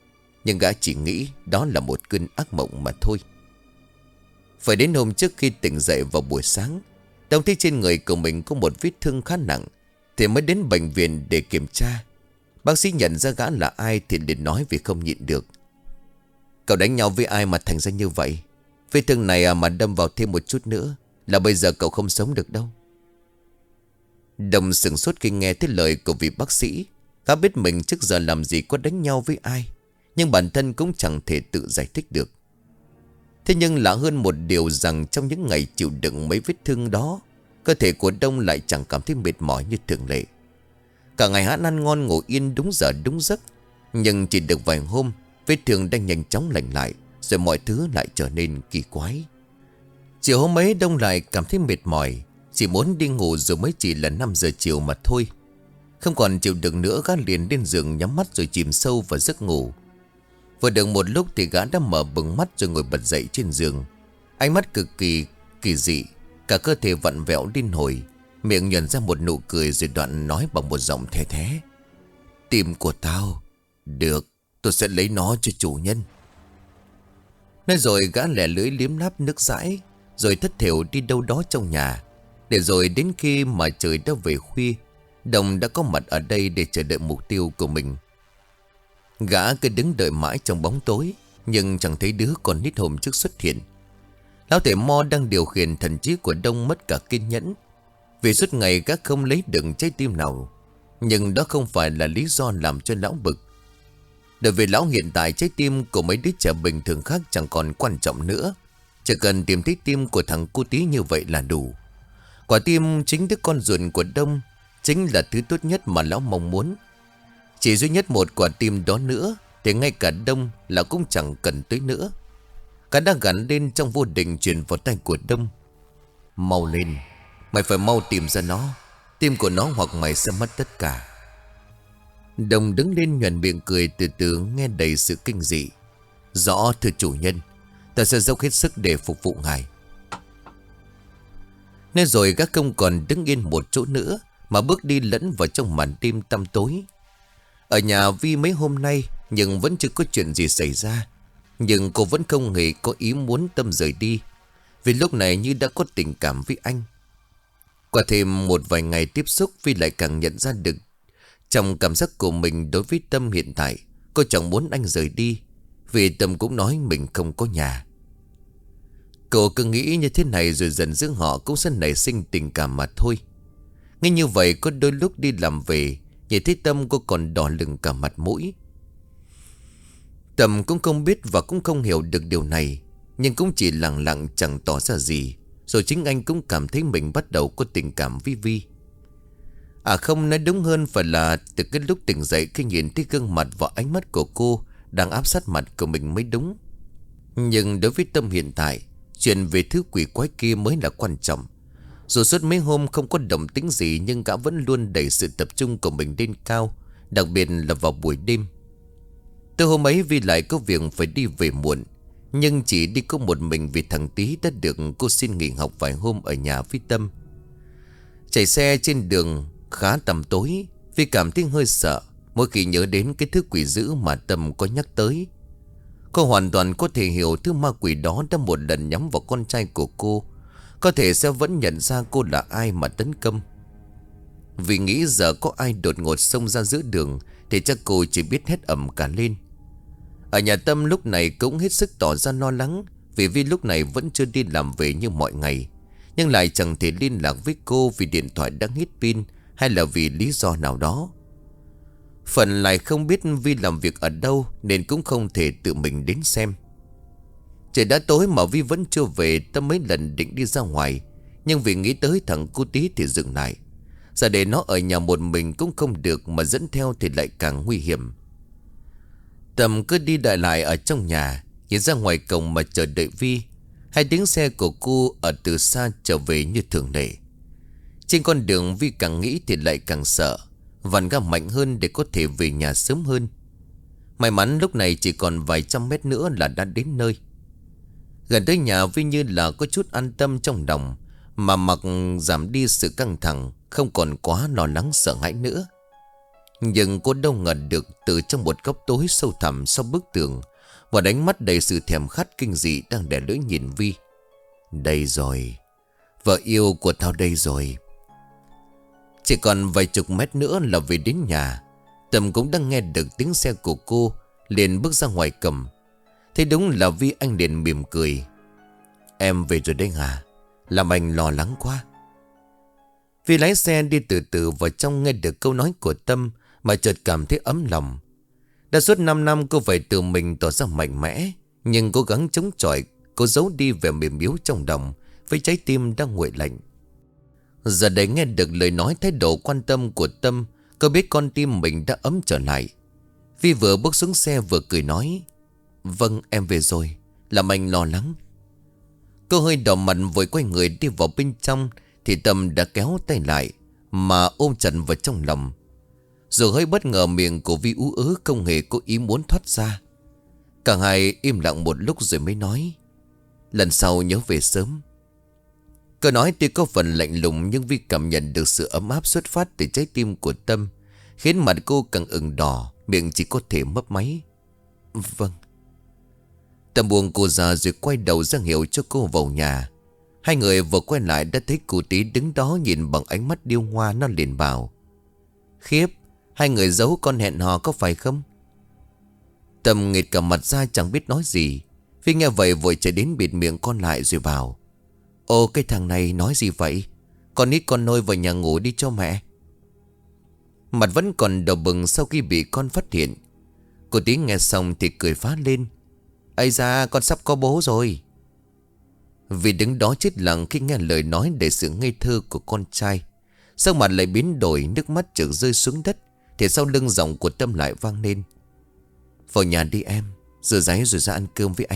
Nhưng gã chỉ nghĩ đó là một cơn ác mộng mà thôi. Phải đến hôm trước khi tỉnh dậy vào buổi sáng, Đông thấy trên người của mình có một vết thương khá nặng, thì mới đến bệnh viện để kiểm tra. Bác sĩ nhận ra gã là ai thì liền nói vì không nhịn được: "Cậu đánh nhau với ai mà thành ra như vậy? Vết thương này mà đâm vào thêm một chút nữa là bây giờ cậu không sống được đâu." Đông sửng sốt khi nghe thấy lời của vị bác sĩ. Gã biết mình trước giờ làm gì có đánh nhau với ai, nhưng bản thân cũng chẳng thể tự giải thích được. Thế nhưng lạ hơn một điều rằng trong những ngày chịu đựng mấy vết thương đó, cơ thể của Đông lại chẳng cảm thấy mệt mỏi như thường lệ. Cả ngày hắn ăn ngon ngủ yên đúng giờ đúng giấc. Nhưng chỉ được vài hôm, vết thương đang nhanh chóng lành lại, rồi mọi thứ lại trở nên kỳ quái. Chiều hôm ấy Đông lại cảm thấy mệt mỏi, chỉ muốn đi ngủ rồi mới chỉ là 5 giờ chiều mà thôi. Không còn chịu đựng nữa, gã liền lên giường nhắm mắt rồi chìm sâu vào giấc ngủ. Vừa được một lúc thì gã đã mở bừng mắt rồi ngồi bật dậy trên giường. Ánh mắt cực kỳ kỳ dị, cả cơ thể vặn vẹo liên hồi, miệng nhuận ra một nụ cười rồi đoạn nói bằng một giọng the thé: "Tim của tao, được, tôi sẽ lấy nó cho chủ nhân." Nói rồi gã lẻ lưỡi liếm láp nước dãi, rồi thất thểu đi đâu đó trong nhà. Để rồi đến khi mà trời đã về khuya, Đồng đã có mặt ở đây để chờ đợi mục tiêu của mình. Gã cứ đứng đợi mãi trong bóng tối, nhưng chẳng thấy đứa con nít hôm trước xuất hiện. Lão Tể Mo đang điều khiển thần trí của Đông mất cả kiên nhẫn, vì suốt ngày gã không lấy được trái tim nào. Nhưng đó không phải là lý do làm cho lão bực. Đối với lão hiện tại, trái tim của mấy đứa trẻ bình thường khác chẳng còn quan trọng nữa. Chỉ cần tìm thấy tim của thằng cu tí như vậy là đủ. Quả tim chính đứa con ruột của Đông chính là thứ tốt nhất mà lão mong muốn. Chỉ duy nhất một quả tim đó nữa thì ngay cả Đông là cũng chẳng cần tới nữa. Cả đang gắn lên trong vô định truyền vào tay của Đông: "Mau lên, mày phải mau tìm ra nó. Tim của nó hoặc mày sẽ mất tất cả." Đông đứng lên nhoẻn miệng cười từ từ nghe đầy sự kinh dị: "Rõ thưa chủ nhân, ta sẽ dốc hết sức để phục vụ ngài." Nên rồi gã không còn đứng yên một chỗ nữa, mà bước đi lẫn vào trong màn đêm tăm tối. Ở nhà Vi mấy hôm nay nhưng vẫn chưa có chuyện gì xảy ra. Nhưng cô vẫn không hề có ý muốn Tâm rời đi, vì lúc này như đã có tình cảm với anh. Qua thêm một vài ngày tiếp xúc, Vi lại càng nhận ra được trong cảm giác của mình đối với Tâm hiện tại, cô chẳng muốn anh rời đi, vì Tâm cũng nói mình không có nhà. Cô cứ nghĩ như thế này rồi dần giữa họ cũng sẽ nảy sinh tình cảm mà thôi. Ngay như vậy có đôi lúc đi làm về, nhìn thấy Tâm cô còn đỏ lừng cả mặt mũi. Tâm cũng không biết và cũng không hiểu được điều này, nhưng cũng chỉ lặng lặng chẳng tỏ ra gì. Rồi chính anh cũng cảm thấy mình bắt đầu có tình cảm với Vi. À không, nói đúng hơn phải là từ cái lúc tỉnh dậy, khi nhìn thấy gương mặt và ánh mắt của cô đang áp sát mặt của mình mới đúng. Nhưng đối với Tâm hiện tại, chuyện về thứ quỷ quái kia mới là quan trọng. Dù suốt mấy hôm không có động tĩnh gì, nhưng gã vẫn luôn đẩy sự tập trung của mình lên cao, đặc biệt là vào buổi đêm. Từ hôm ấy Vi lại có việc phải đi về muộn, nhưng chỉ đi có một mình vì thằng Tý đã được cô xin nghỉ học vài hôm ở nhà với Tâm. Chạy xe trên đường khá tầm tối, Vi cảm thấy hơi sợ mỗi khi nhớ đến cái thứ quỷ dữ mà Tâm có nhắc tới. Cô hoàn toàn có thể hiểu thứ ma quỷ đó đã một lần nhắm vào con trai của cô, có thể sẽ vẫn nhận ra cô là ai mà tấn công. Vì nghĩ giờ có ai đột ngột xông ra giữa đường thì chắc cô chỉ biết hét ầm cả lên. Ở nhà Tâm lúc này cũng hết sức tỏ ra lo lắng, vì Vi lúc này vẫn chưa đi làm về như mọi ngày, nhưng lại chẳng thể liên lạc với cô vì điện thoại đang hết pin, hay là vì lý do nào đó. Phần lại không biết Vi làm việc ở đâu nên cũng không thể tự mình đến xem. Trời đã tối mà Vi vẫn chưa về. Tâm mấy lần định đi ra ngoài, nhưng vì nghĩ tới thằng cu Tí thì dừng lại. Giờ để nó ở nhà một mình cũng không được, mà dẫn theo thì lại càng nguy hiểm. Tâm cứ đi đại lại ở trong nhà, nhìn ra ngoài cổng mà chờ đợi Vi. Hai tiếng xe của cô ở từ xa trở về như thường lệ. Trên con đường Vi càng nghĩ thì lại càng sợ, vặn ga mạnh hơn để có thể về nhà sớm hơn. May mắn lúc này chỉ còn vài trăm mét nữa là đã đến nơi. Gần tới nhà, Vi như là có chút an tâm trong lòng, mà mặc giảm đi sự căng thẳng, không còn quá lo lắng sợ hãi nữa. Nhưng cô đâu ngờ được từ trong một góc tối sâu thẳm sau bức tường, một ánh mắt đầy sự thèm khát kinh dị đang đè lưỡi nhìn Vi. Đây rồi, vợ yêu của tao đây rồi. Chỉ còn vài chục mét nữa là về đến nhà. Tâm cũng đang nghe được tiếng xe của cô, liền bước ra ngoài cầm. Thấy đúng là Vi, anh liền mỉm cười. Em về rồi đấy hả? Làm anh lo lắng quá. Vi lái xe đi từ từ vào trong, nghe được câu nói của Tâm mà chợt cảm thấy ấm lòng. Đã suốt 5 năm cô phải tự mình tỏ ra mạnh mẽ, nhưng cố gắng chống chọi. Cô giấu đi vẻ mềm yếu trong lòng với trái tim đang nguội lạnh. Giờ đây nghe được lời nói, thái độ quan tâm của Tâm, cô biết con tim mình đã ấm trở lại. Vi vừa bước xuống xe vừa cười nói. Vâng, em về rồi, làm anh lo lắng. Cô hơi đỏ mặt vội quay người đi vào bên trong, thì Tâm đã kéo tay lại mà ôm chặt vào trong lòng. Rồi hơi bất ngờ, miệng của Vi ú ớ không hề có ý muốn thoát ra. Cả hai im lặng một lúc rồi mới nói. Lần sau nhớ về sớm. Câu nói tuy có phần lạnh lùng, nhưng Vi cảm nhận được sự ấm áp xuất phát từ trái tim của Tâm, khiến mặt cô càng ửng đỏ, miệng chỉ có thể mấp máy. Vâng. Tâm buông cô ra rồi quay đầu ra hiệu cho cô vào nhà. Hai người vừa quay lại đã thấy cụ Tí đứng đó nhìn bằng ánh mắt điêu hoa. Nó liền bảo. Khiếp, hai người giấu con hẹn hò có phải không? Tâm nghệt cả mặt ra chẳng biết nói gì. Vi nghe vậy vội chạy đến bịt miệng con lại rồi bảo. Ô, cái thằng này nói gì vậy? Con nít con nôi vào nhà ngủ đi cho mẹ. Mặt vẫn còn đỏ bừng sau khi bị con phát hiện. Cô Tí nghe xong thì cười phá lên. Ây da, con sắp có bố rồi. Vì đứng đó chết lặng khi nghe lời nói đầy sự ngây thơ của con trai. Sắc mặt lại biến đổi, nước mắt chợt rơi xuống đất. Thì sau lưng giọng của Tâm lại vang lên. Vào nhà đi em, rửa ráy rồi ra ăn cơm với anh.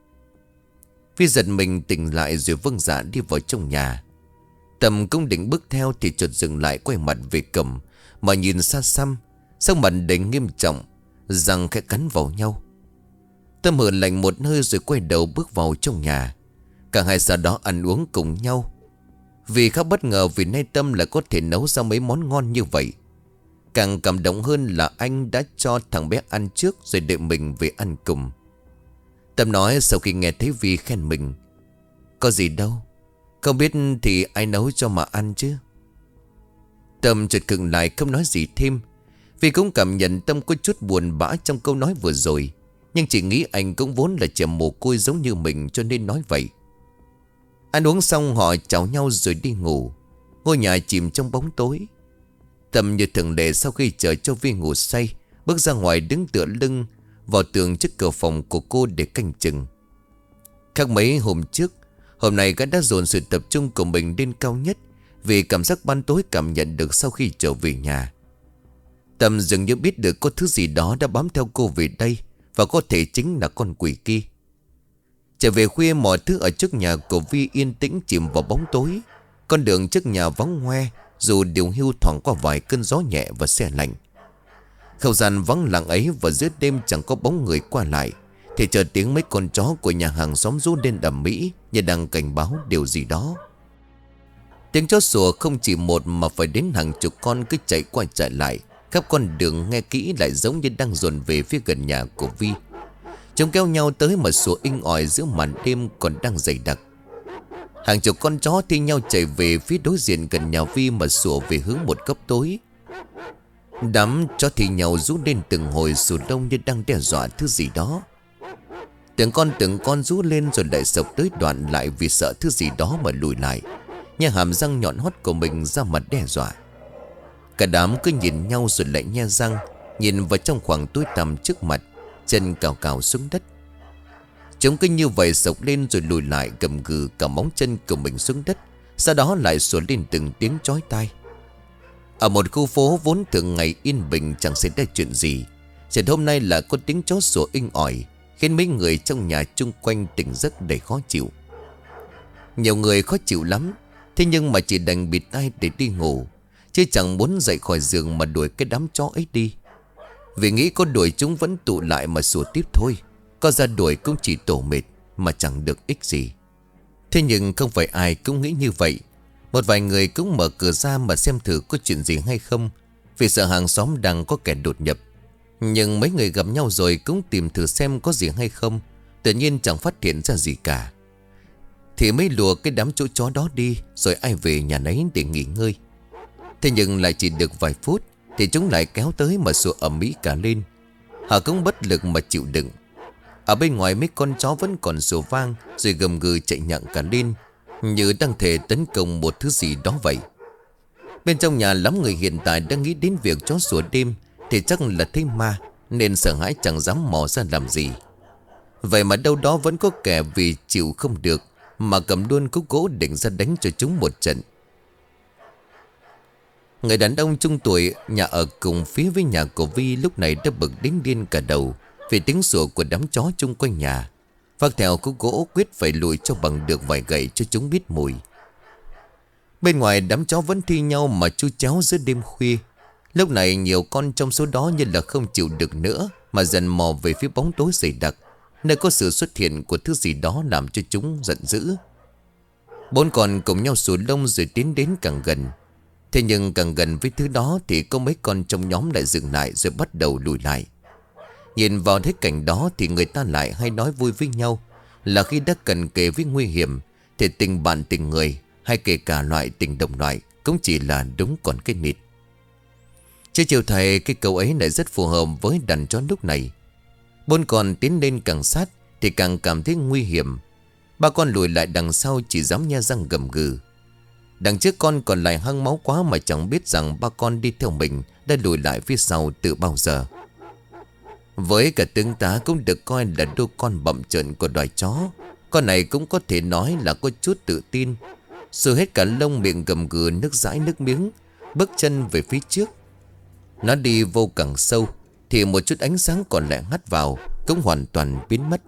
Vi giật mình tỉnh lại rồi vâng dạ đi vào trong nhà. Tâm cũng định bước theo thì chợt dừng lại, quay mặt về cầm mà nhìn xa xăm, sắc mặt đầy nghiêm trọng, răng khẽ cắn vào nhau. Tâm hừ lạnh một hơi rồi quay đầu bước vào trong nhà. Cả hai sau đó ăn uống cùng nhau. Vì khá bất ngờ vì nay Tâm lại có thể nấu ra mấy món ngon như vậy. Càng cảm động hơn là anh đã cho thằng bé ăn trước rồi đợi mình về ăn cùng. Tâm nói sau khi nghe thấy Vi khen mình. Có gì đâu, không biết thì ai nấu cho mà ăn chứ. Tâm chợt khựng lại không nói gì thêm. Vi cũng cảm nhận Tâm có chút buồn bã trong câu nói vừa rồi, nhưng chỉ nghĩ anh cũng vốn là trẻ mồ côi giống như mình cho nên nói vậy. Ăn uống xong họ chào nhau rồi đi ngủ. Ngôi nhà chìm trong bóng tối. Tâm như thường lệ sau khi chờ cho Vi ngủ say, bước ra ngoài đứng tựa lưng vào tường trước cửa phòng của cô để canh chừng. Khác mấy hôm trước, hôm nay gã đã dồn sự tập trung của mình lên cao nhất, vì cảm giác ban tối cảm nhận được sau khi trở về nhà. Tâm dường như biết được có thứ gì đó đã bám theo cô về đây, và có thể chính là con quỷ kia. Trở về khuya, mọi thứ ở trước nhà của Vi yên tĩnh chìm vào bóng tối. Con đường trước nhà vắng hoe, dù điều hưu thoảng qua vài cơn gió nhẹ và se lạnh. Không gian vắng lặng ấy và giữa đêm chẳng có bóng người qua lại, thì chợt tiếng mấy con chó của nhà hàng xóm rú lên ầm ĩ như đang cảnh báo điều gì đó. Tiếng chó sủa không chỉ một mà phải đến hàng chục con cứ chạy qua chạy lại khắp con đường, nghe kỹ lại giống như đang dồn về phía gần nhà của Vi. Chúng kéo nhau tới mà sủa inh ỏi giữa màn đêm còn đang dày đặc. Hàng chục con chó thi nhau chạy về phía đối diện gần nhà Vi mà sủa về hướng một góc tối. Đám chó thi nhau rú lên từng hồi sủa đông như đang đe dọa thứ gì đó. Từng con rú lên rồi lại sộc tới đoạn lại vì sợ thứ gì đó mà lùi lại, nha hàm răng nhọn hoắt của mình ra mặt đe dọa. Cả đám cứ nhìn nhau rồi lại nhe răng, nhìn vào trong khoảng tối tăm trước mặt, chân cào cào xuống đất. Chúng cứ như vậy sộc lên rồi lùi lại, gầm gừ cả móng chân của mình xuống đất, sau đó lại sủa lên từng tiếng chói tai. Ở một khu phố vốn thường ngày yên bình chẳng xảy ra chuyện gì, chỉ hôm nay là có tiếng chó sủa inh ỏi, khiến mấy người trong nhà chung quanh tỉnh giấc đầy khó chịu. Nhiều người khó chịu lắm, thế nhưng mà chỉ đành bịt tai để đi ngủ, chứ chẳng muốn dậy khỏi giường mà đuổi cái đám chó ấy đi. Vì nghĩ có đuổi chúng vẫn tụ lại mà sủa tiếp thôi, có ra đuổi cũng chỉ tổ mệt mà chẳng được ích gì. Thế nhưng không phải ai cũng nghĩ như vậy. Một vài người cũng mở cửa ra mà xem thử có chuyện gì hay không. vì sợ hàng xóm đang có kẻ đột nhập. Nhưng mấy người gặp nhau rồi cũng tìm thử xem có gì hay không. Tự nhiên chẳng phát hiện ra gì cả. Thì mới lùa cái đám chỗ chó đó đi, rồi ai về nhà nấy để nghỉ ngơi. Thế nhưng lại chỉ được vài phút thì chúng lại kéo tới mà sủa ầm ĩ cả lên. Họ cũng bất lực mà chịu đựng. Ở bên ngoài mấy con chó vẫn còn sủa vang, rồi gầm gừ chạy nhặng cả lên, như đang thể tấn công một thứ gì đó vậy. Bên trong nhà lắm người hiện tại đang nghĩ đến việc chó sủa đêm thì chắc là thấy ma, nên sợ hãi chẳng dám mò ra làm gì. Vậy mà đâu đó vẫn có kẻ vì chịu không được mà cầm luôn khúc gỗ định ra đánh cho chúng một trận. Người đàn ông trung tuổi nhà ở cùng phía với nhà của Vi lúc này đã bực đến điên cả đầu vì tiếng sủa của đám chó chung quanh nhà. Vác theo khúc gỗ quyết phải lùi cho bằng được vài gậy cho chúng biết mùi. Bên ngoài đám chó vẫn thi nhau mà chu chéo giữa đêm khuya. Lúc này nhiều con trong số đó như là không chịu được nữa mà dần mò về phía bóng tối dày đặc, nơi có sự xuất hiện của thứ gì đó làm cho chúng giận dữ. Bốn con cùng nhau xù lông rồi tiến đến càng gần. Thế nhưng càng gần với thứ đó thì có mấy con trong nhóm lại dừng lại rồi bắt đầu lùi lại. Nhìn vào thế cảnh đó thì người ta lại hay nói vui với nhau là khi đã cần kề với nguy hiểm thì tình bạn tình người hay kể cả loại tình đồng loại cũng chỉ là đúng còn cái nịt. Chứ chiều thầy cái câu ấy lại rất phù hợp với đàn chó lúc này. Bốn con tiến lên càng sát thì càng cảm thấy nguy hiểm. Ba con lùi lại đằng sau chỉ dám nhe răng gầm gừ. Đằng trước con còn lại hăng máu quá mà chẳng biết rằng ba con đi theo mình đã lùi lại phía sau từ bao giờ. Với cả tướng tá cũng được coi là đôi con bậm trợn của loài chó, con này cũng có thể nói là có chút tự tin. Rồi hết cả lông miệng gầm gừ nước dãi nước miếng, bước chân về phía trước. Nó đi vô càng sâu thì một chút ánh sáng còn lại hắt vào cũng hoàn toàn biến mất.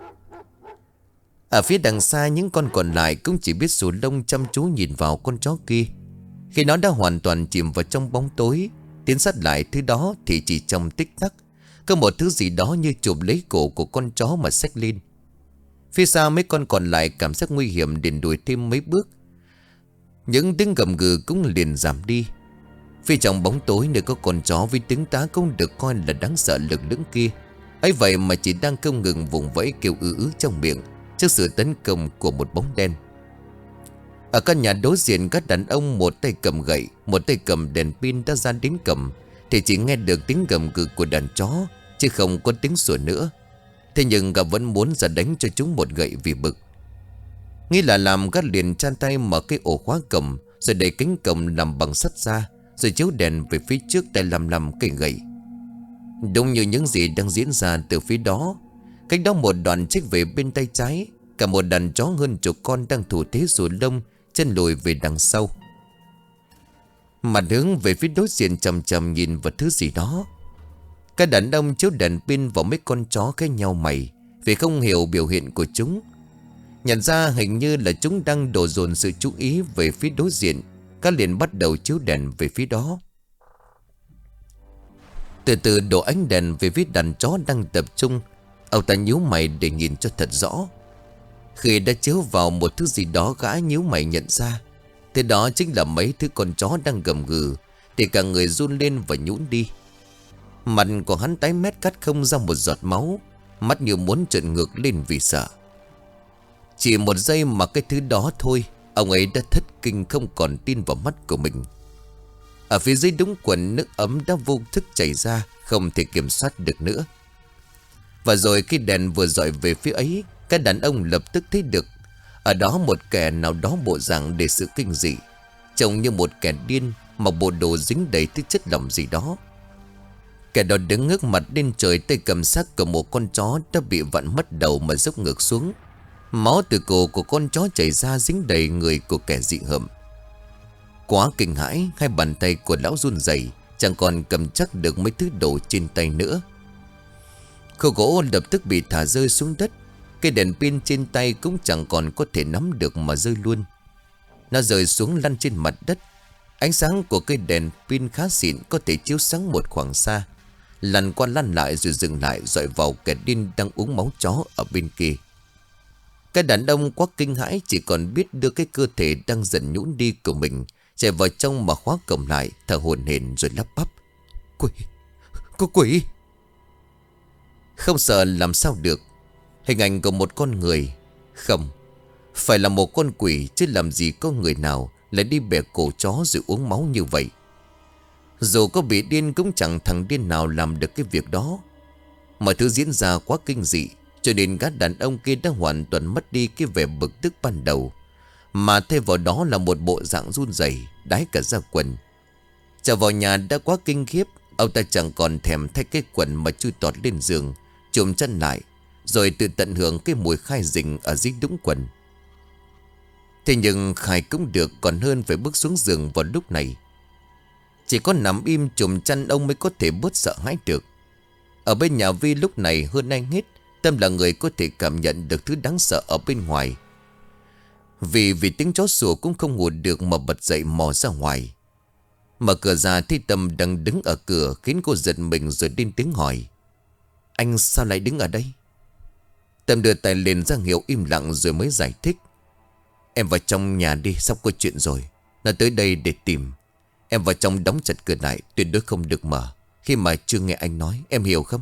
Ở phía đằng xa những con còn lại cũng chỉ biết xù lông chăm chú nhìn vào con chó kia. Khi nó đã hoàn toàn chìm vào trong bóng tối, tiến sát lại thứ đó thì chỉ trong tích tắc có một thứ gì đó như chụp lấy cổ của con chó mà xách lên. Phía xa mấy con còn lại cảm giác nguy hiểm liền đuổi thêm mấy bước. Những tiếng gầm gừ cũng liền giảm đi. Phía trong bóng tối nơi có con chó với tiếng tá cũng được coi là đáng sợ lực lưỡng kia, ấy vậy mà chỉ đang không ngừng vùng vẫy kêu ứ trong miệng trước sự tấn công của một bóng đen. Ở căn nhà đối diện, các đàn ông một tay cầm gậy, một tay cầm đèn pin đã ra đến cầm thì chỉ nghe được tiếng gầm gừ của đàn chó chứ không có tiếng sủa nữa. Thế nhưng gã vẫn muốn ra đánh cho chúng một gậy vì bực. Nghĩ là làm, gã liền chan tay mở cái ổ khóa cầm rồi đẩy cánh cầm làm bằng sắt ra, rồi chiếu đèn về phía trước tay làm cây gậy. Đúng như những gì đang diễn ra từ phía đó, cách đó một đoạn trích về bên tay trái, cả một đàn chó hơn chục con đang thủ thế xù lông, chân lùi về đằng sau. Mặt hướng về phía đối diện chầm chầm nhìn vào thứ gì đó. Các đàn ông chiếu đèn pin vào mấy con chó cái nhau mày vì không hiểu biểu hiện của chúng. Nhận ra hình như là chúng đang đổ dồn sự chú ý về phía đối diện, các liền bắt đầu chiếu đèn về phía đó. Từ từ đổ ánh đèn về phía đàn chó đang tập trung. Ông ta nhíu mày để nhìn cho thật rõ. Khi đã chiếu vào một thứ gì đó, gã nhíu mày nhận ra thế đó chính là mấy thứ con chó đang gầm gừ thì cả người run lên và nhũn đi. Mặt của hắn tái mét cắt không ra một giọt máu, mắt như muốn trợn ngược lên vì sợ. Chỉ một giây mà cái thứ đó thôi, ông ấy đã thất kinh không còn tin vào mắt của mình. Ở phía dưới đống quần, nước ấm đã vô thức chảy ra, không thể kiểm soát được nữa. Và rồi khi đèn vừa dọi về phía ấy, các đàn ông lập tức thấy được ở đó một kẻ nào đó bộ dạng để sự kinh dị, trông như một kẻ điên, mặc bộ đồ dính đầy thứ chất lỏng gì đó. Kẻ đó đứng ngước mặt lên trời, tay cầm xác của một con chó đã bị vặn mất đầu mà dốc ngược xuống. Máu từ cổ của con chó chảy ra dính đầy người của kẻ dị hợm. Quá kinh hãi, hai bàn tay của lão run rẩy, chẳng còn cầm chắc được mấy thứ đồ trên tay nữa. Khâu gỗ lập tức bị thả rơi xuống đất. Cây đèn pin trên tay cũng chẳng còn có thể nắm được mà rơi luôn. Nó rơi xuống lăn trên mặt đất. Ánh sáng của cây đèn pin khá xịn, có thể chiếu sáng một khoảng xa, lăn qua lăn lại rồi dừng lại dọi vào kẻ điên đang uống máu chó ở bên kia. Cái đàn ông quá kinh hãi chỉ còn biết đưa cái cơ thể đang dần nhũn đi của mình chạy vào trong mà khóa cổng lại, thở hổn hển rồi lắp bắp: Quỷ, có quỷ. Không sợ làm sao được. Hình ảnh của một con người. Không, phải là một con quỷ, chứ làm gì có người nào lại đi bẻ cổ chó rồi uống máu như vậy. Dù có bị điên cũng chẳng thằng điên nào làm được cái việc đó. Mọi thứ diễn ra quá kinh dị, cho nên gã đàn ông kia đã hoàn toàn mất đi cái vẻ bực tức ban đầu, mà thay vào đó là một bộ dạng run rẩy, đái cả da quần. Trở vào nhà đã quá kinh khiếp, ông ta chẳng còn thèm thay cái quần mà chui tọt lên giường, chùm chân lại, rồi tự tận hưởng cái mùi khai rình ở dưới đũng quần. Thế nhưng khai cũng được, còn hơn phải bước xuống giường vào lúc này. Chỉ có nằm im chùm chăn ông mới có thể bớt sợ hãi được. Ở bên nhà Vi lúc này hơn ai hết, Tâm là người có thể cảm nhận được thứ đáng sợ ở bên ngoài. Vì tiếng chó sủa cũng không ngủ được mà bật dậy mò ra ngoài. Mở cửa ra thấy Tâm đang đứng ở cửa, khiến cô giật mình rồi lên tiếng hỏi: Anh sao lại đứng ở đây? Tâm đưa tay lên ra hiệu im lặng rồi mới giải thích: Em vào trong nhà đi, sắp có chuyện rồi. Nó tới đây để tìm. Em vào trong đóng chặt cửa lại, tuyệt đối không được mở khi mà chưa nghe anh nói, em hiểu không?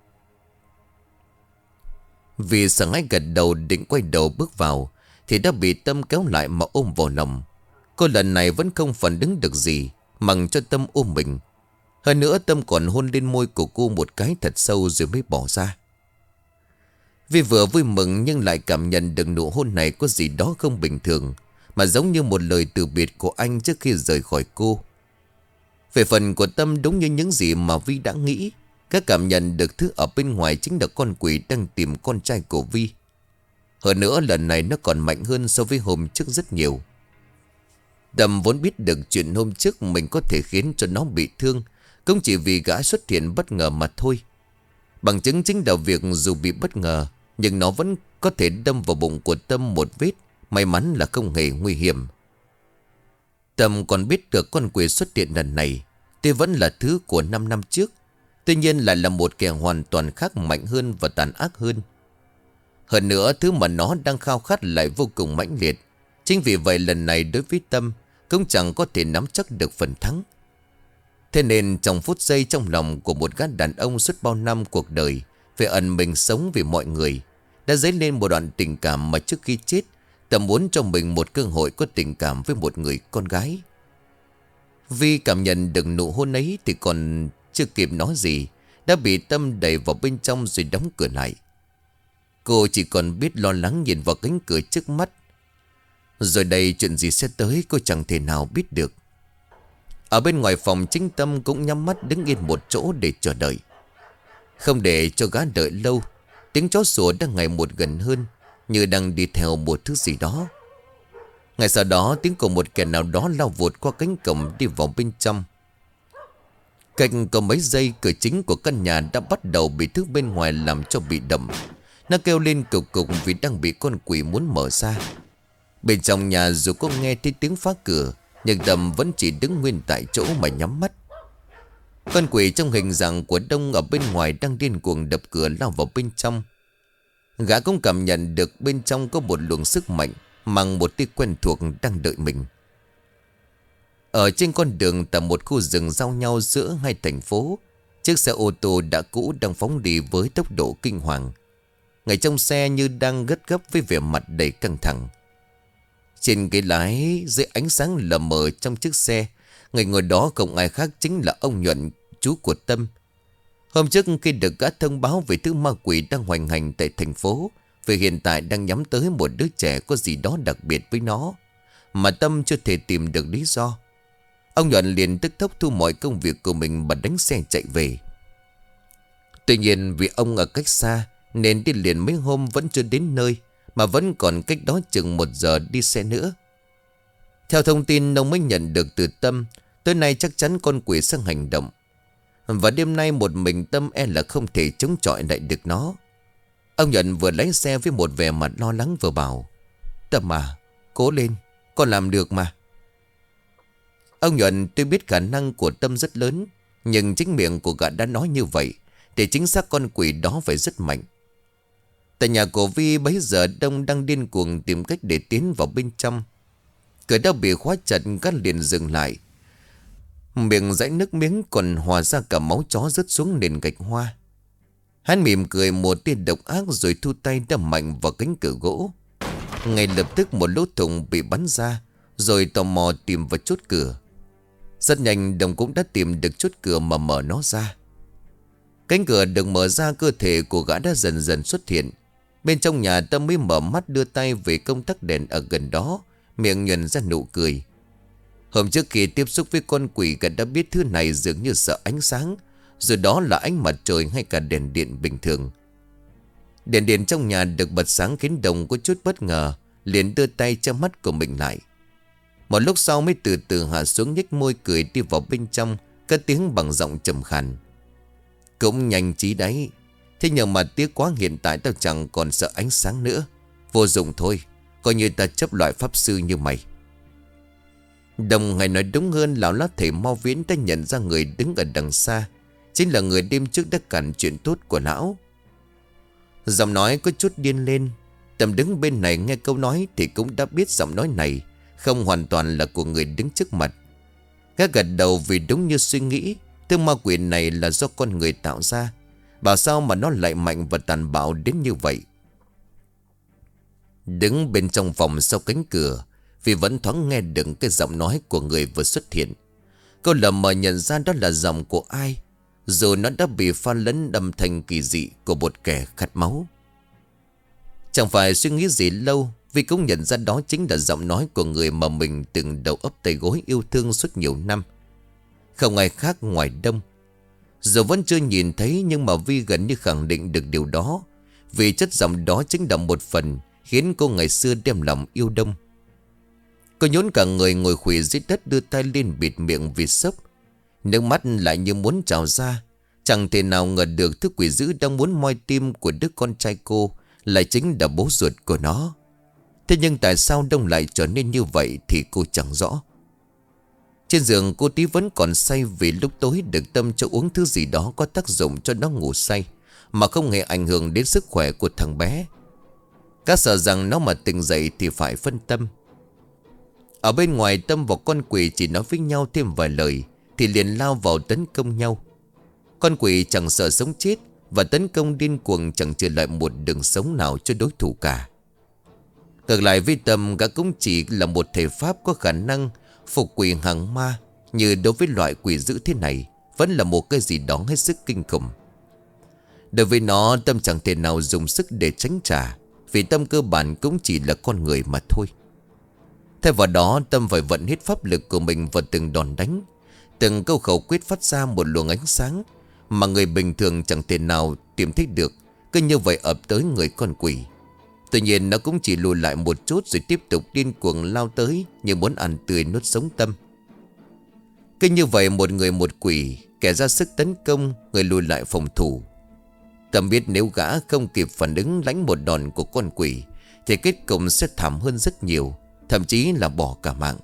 Vì sợ hãi gật đầu, định quay đầu bước vào thì đã bị Tâm kéo lại mà ôm vào lòng. Cô lần này vẫn không phản ứng được gì, mặc cho Tâm ôm mình. Hơn nữa Tâm còn hôn lên môi của cô một cái thật sâu rồi mới bỏ ra. Vi vừa vui mừng nhưng lại cảm nhận được nụ hôn này có gì đó không bình thường, mà giống như một lời từ biệt của anh trước khi rời khỏi cô. Về phần của Tâm, đúng như những gì mà Vi đã nghĩ, các cảm nhận được thứ ở bên ngoài chính là con quỷ đang tìm con trai của Vi. Hơn nữa lần này nó còn mạnh hơn so với hôm trước rất nhiều. Tâm vốn biết được chuyện hôm trước mình có thể khiến cho nó bị thương, cũng chỉ vì gã xuất hiện bất ngờ mà thôi. Bằng chứng chính là việc dù bị bất ngờ, nhưng nó vẫn có thể đâm vào bụng của Tâm một vết, may mắn là không hề nguy hiểm. Tâm còn biết được con quỷ xuất hiện lần này tuy vẫn là thứ của 5 năm trước, tuy nhiên lại là một kẻ hoàn toàn khác, mạnh hơn và tàn ác hơn. Hơn nữa thứ mà nó đang khao khát lại vô cùng mãnh liệt. Chính vì vậy lần này đối với Tâm cũng chẳng có thể nắm chắc được phần thắng. Thế nên trong phút giây trong lòng của một gã đàn ông suốt bao năm cuộc đời phải ẩn mình sống vì mọi người, đã dấy lên một đoạn tình cảm mà trước khi chết Tâm muốn cho mình một cơ hội có tình cảm với một người con gái. Vi cảm nhận được nụ hôn ấy thì còn chưa kịp nói gì đã bị Tâm đẩy vào bên trong rồi đóng cửa lại. Cô chỉ còn biết lo lắng nhìn vào cánh cửa trước mắt. Rồi đây chuyện gì sẽ tới cô chẳng thể nào biết được. Ở bên ngoài phòng chính Tâm cũng nhắm mắt đứng yên một chỗ để chờ đợi. Không để cho gã đợi lâu, tiếng chó sủa đang ngày một gần hơn, như đang đi theo một thứ gì đó. Ngay sau đó tiếng của một kẻ nào đó lao vụt qua cánh cổng đi vào bên trong. Cách có mấy giây cửa chính của căn nhà đã bắt đầu bị thứ bên ngoài làm cho bị động. Nó kêu lên cực cục vì đang bị con quỷ muốn mở ra. Bên trong nhà dù có nghe thấy tiếng phá cửa, nhưng Tâm vẫn chỉ đứng nguyên tại chỗ mà nhắm mắt. Con quỷ trong hình dạng của Đông ở bên ngoài đang điên cuồng đập cửa lao vào bên trong. Gã cũng cảm nhận được bên trong có một luồng sức mạnh mang một tia quen thuộc đang đợi mình. Ở trên con đường tại một khu rừng giao nhau giữa hai thành phố, chiếc xe ô tô đã cũ đang phóng đi với tốc độ kinh hoàng. Người trong xe như đang gấp gấp với vẻ mặt đầy căng thẳng. Trên ghế lái dưới ánh sáng lờ mờ trong chiếc xe, người ngồi đó không ai khác chính là ông Nhuận, chú của Tâm. Hôm trước khi được gã thông báo về thứ ma quỷ đang hoành hành tại thành phố, vì hiện tại đang nhắm tới một đứa trẻ có gì đó đặc biệt với nó, mà Tâm chưa thể tìm được lý do. Ông Nhuận liền tức tốc thu mọi công việc của mình và đánh xe chạy về. Tuy nhiên vì ông ở cách xa nên đi liền mấy hôm vẫn chưa đến nơi, mà vẫn còn cách đó chừng 1 giờ đi xe nữa. Theo thông tin ông mới nhận được từ Tâm, tối nay chắc chắn con quỷ sẽ hành động. Và đêm nay một mình Tâm là không thể chống chọi lại được nó. Ông Nhuận vừa lái xe với một vẻ mặt lo lắng vừa bảo: Tâm à, cố lên, con làm được mà. Ông Nhuận tuy biết khả năng của Tâm rất lớn, nhưng chính miệng của gã đã nói như vậy thì chính xác con quỷ đó phải rất mạnh. Tại nhà của Vi bấy giờ Đông đang điên cuồng tìm cách để tiến vào bên trong. Cửa đã bị khóa chặt, gã liền dừng lại. Miệng dãi nước miếng còn hòa ra cả máu chó rớt xuống nền gạch hoa. Hắn mỉm cười một tia độc ác rồi thu tay đâm mạnh vào cánh cửa gỗ. Ngay lập tức một lỗ thủng bị bắn ra, rồi tò mò tìm vào chốt cửa. Rất nhanh Đồng cũng đã tìm được chốt cửa mà mở nó ra. Cánh cửa được mở ra, cơ thể của gã đã dần dần xuất hiện. Bên trong nhà Tâm mới mở mắt đưa tay về công tắc đèn ở gần đó, miệng nhuần ra nụ cười. Hôm trước khi tiếp xúc với con quỷ, gã đã biết thứ này dường như sợ ánh sáng, rồi đó là ánh mặt trời hay cả đèn điện bình thường. Đèn điện trong nhà được bật sáng khiến Đồng có chút bất ngờ, liền đưa tay che mắt của mình lại. Một lúc sau mới từ từ hạ xuống, nhếch môi cười đi vào bên trong, cất tiếng bằng giọng trầm khàn. Cũng nhanh trí đấy. Thế nhưng mà tiếc quá, hiện tại tao chẳng còn sợ ánh sáng nữa. Vô dụng thôi, coi như ta chấp loại pháp sư như mày. Đồng hay nói đúng hơn, lão lá thầy Mau Viễn đã nhận ra người đứng ở đằng xa chính là người đêm trước đã cản chuyện tốt của lão. Giọng nói có chút điên lên. Tâm đứng bên này nghe câu nói thì cũng đã biết giọng nói này không hoàn toàn là của người đứng trước mặt. Gã gật đầu vì đúng như suy nghĩ, thứ ma quỷ này là do con người tạo ra. Bảo sao mà nó lại mạnh và tàn bạo đến như vậy. Đứng bên trong phòng sau cánh cửa, vì vẫn thoáng nghe được cái giọng nói của người vừa xuất hiện. Cô lờ mờ nhận ra đó là giọng của ai, dù nó đã bị pha lẫn âm thanh kỳ dị của một kẻ khát máu. Chẳng phải suy nghĩ gì lâu, vì cũng nhận ra đó chính là giọng nói của người mà mình từng đầu ấp tay gối yêu thương suốt nhiều năm. Không ai khác ngoài Đông. Dù vẫn chưa nhìn thấy, nhưng mà Vi gần như khẳng định được điều đó, vì chất giọng đó chính là một phần khiến cô ngày xưa đem lòng yêu Đông. Cô nhốn cả người ngồi khuỵu dưới đất, đưa tay lên bịt miệng vì sốc. Nước mắt lại như muốn trào ra. Chẳng thể nào ngờ được thứ quỷ dữ đang muốn moi tim của đứa con trai cô lại chính là bố ruột của nó. Thế nhưng tại sao Đông lại trở nên như vậy thì cô chẳng rõ. Trên giường cô Tí vẫn còn say, vì lúc tối được Tâm cho uống thứ gì đó có tác dụng cho nó ngủ say, mà không hề ảnh hưởng đến sức khỏe của thằng bé. Các sợ rằng nó mà tỉnh dậy thì phải phân tâm. Ở bên ngoài, Tâm và con quỷ chỉ nói với nhau thêm vài lời thì liền lao vào tấn công nhau. Con quỷ chẳng sợ sống chết và tấn công điên cuồng, chẳng trừ lại một đường sống nào cho đối thủ cả. Ngược lại với Tâm, gã cũng chỉ là một thể pháp có khả năng phục quỷ hàng ma, như đối với loại quỷ dữ thế này vẫn là một cái gì đó hết sức kinh khủng. Đối với nó, Tâm chẳng thể nào dùng sức để tránh trả, vì Tâm cơ bản cũng chỉ là con người mà thôi. Thay vào đó, Tâm phải vận hết pháp lực của mình vào từng đòn đánh. Từng câu khẩu quyết phát ra một luồng ánh sáng mà người bình thường chẳng thể nào tìm thấy được, cứ như vậy ập tới người con quỷ. Tuy nhiên nó cũng chỉ lùi lại một chút rồi tiếp tục điên cuồng lao tới, như muốn ăn tươi nuốt sống Tâm. Cứ như vậy một người một quỷ, kẻ ra sức tấn công, người lùi lại phòng thủ. Tâm biết nếu gã không kịp phản ứng lãnh một đòn của con quỷ thì kết cục sẽ thảm hơn rất nhiều, thậm chí là bỏ cả mạng.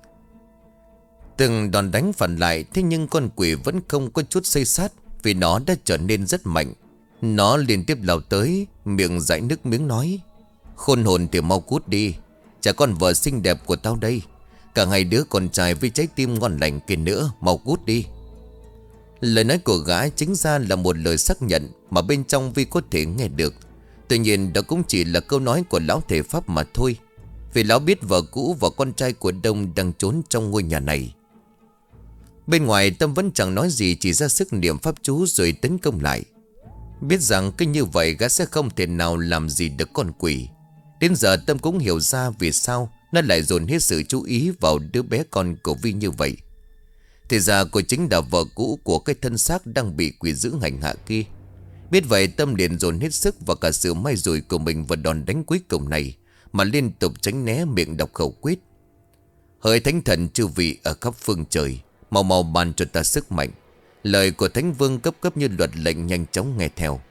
Từng đòn đánh phản lại, thế nhưng con quỷ vẫn không có chút xây sát, vì nó đã trở nên rất mạnh. Nó liên tiếp lao tới, miệng dãi nước miếng nói: "Khôn hồn thì mau cút đi, chả con vợ xinh đẹp của tao đây, cả hai đứa con trai với trái tim ngon lành kia nữa, mau cút đi." Lời nói của gã chính ra là một lời xác nhận mà bên trong Vi có thể nghe được. Tuy nhiên đó cũng chỉ là câu nói của lão thể pháp mà thôi, vì lão biết vợ cũ và con trai của Đông đang trốn trong ngôi nhà này. Bên ngoài, Tâm vẫn chẳng nói gì, chỉ ra sức niệm pháp chú rồi tấn công lại. Biết rằng cứ như vậy gã sẽ không thể nào làm gì được con quỷ. Đến giờ Tâm cũng hiểu ra vì sao nó lại dồn hết sự chú ý vào đứa bé con của Vi như vậy. Thì ra cô chính là vợ cũ của cái thân xác đang bị quỷ dữ hành hạ kia. Biết vậy, Tâm liền dồn hết sức và cả sự may rủi của mình vào đòn đánh cuối cùng này, mà liên tục tránh né, miệng đọc khẩu quyết: "Hỡi thánh thần chư vị ở khắp phương trời, mau mau ban cho ta sức mạnh." Lời của Thánh Vương cấp cấp như luật lệnh, nhanh chóng nghe theo.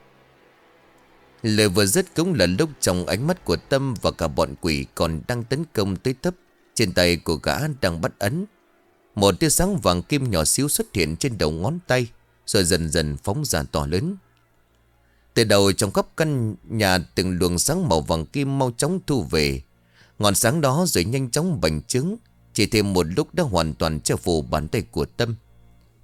Lời vừa dứt cũng là lúc trong ánh mắt của Tâm và cả bọn quỷ còn đang tấn công tới tấp, trên tay của gã đang bắt ấn. Một tia sáng vàng kim nhỏ xíu xuất hiện trên đầu ngón tay, rồi dần dần phóng ra to lớn. Từ đầu trong khắp căn nhà, từng luồng sáng màu vàng kim mau chóng thu về. Ngọn sáng đó rồi nhanh chóng bành trướng, chỉ thêm một lúc đã hoàn toàn che phủ bàn tay của Tâm.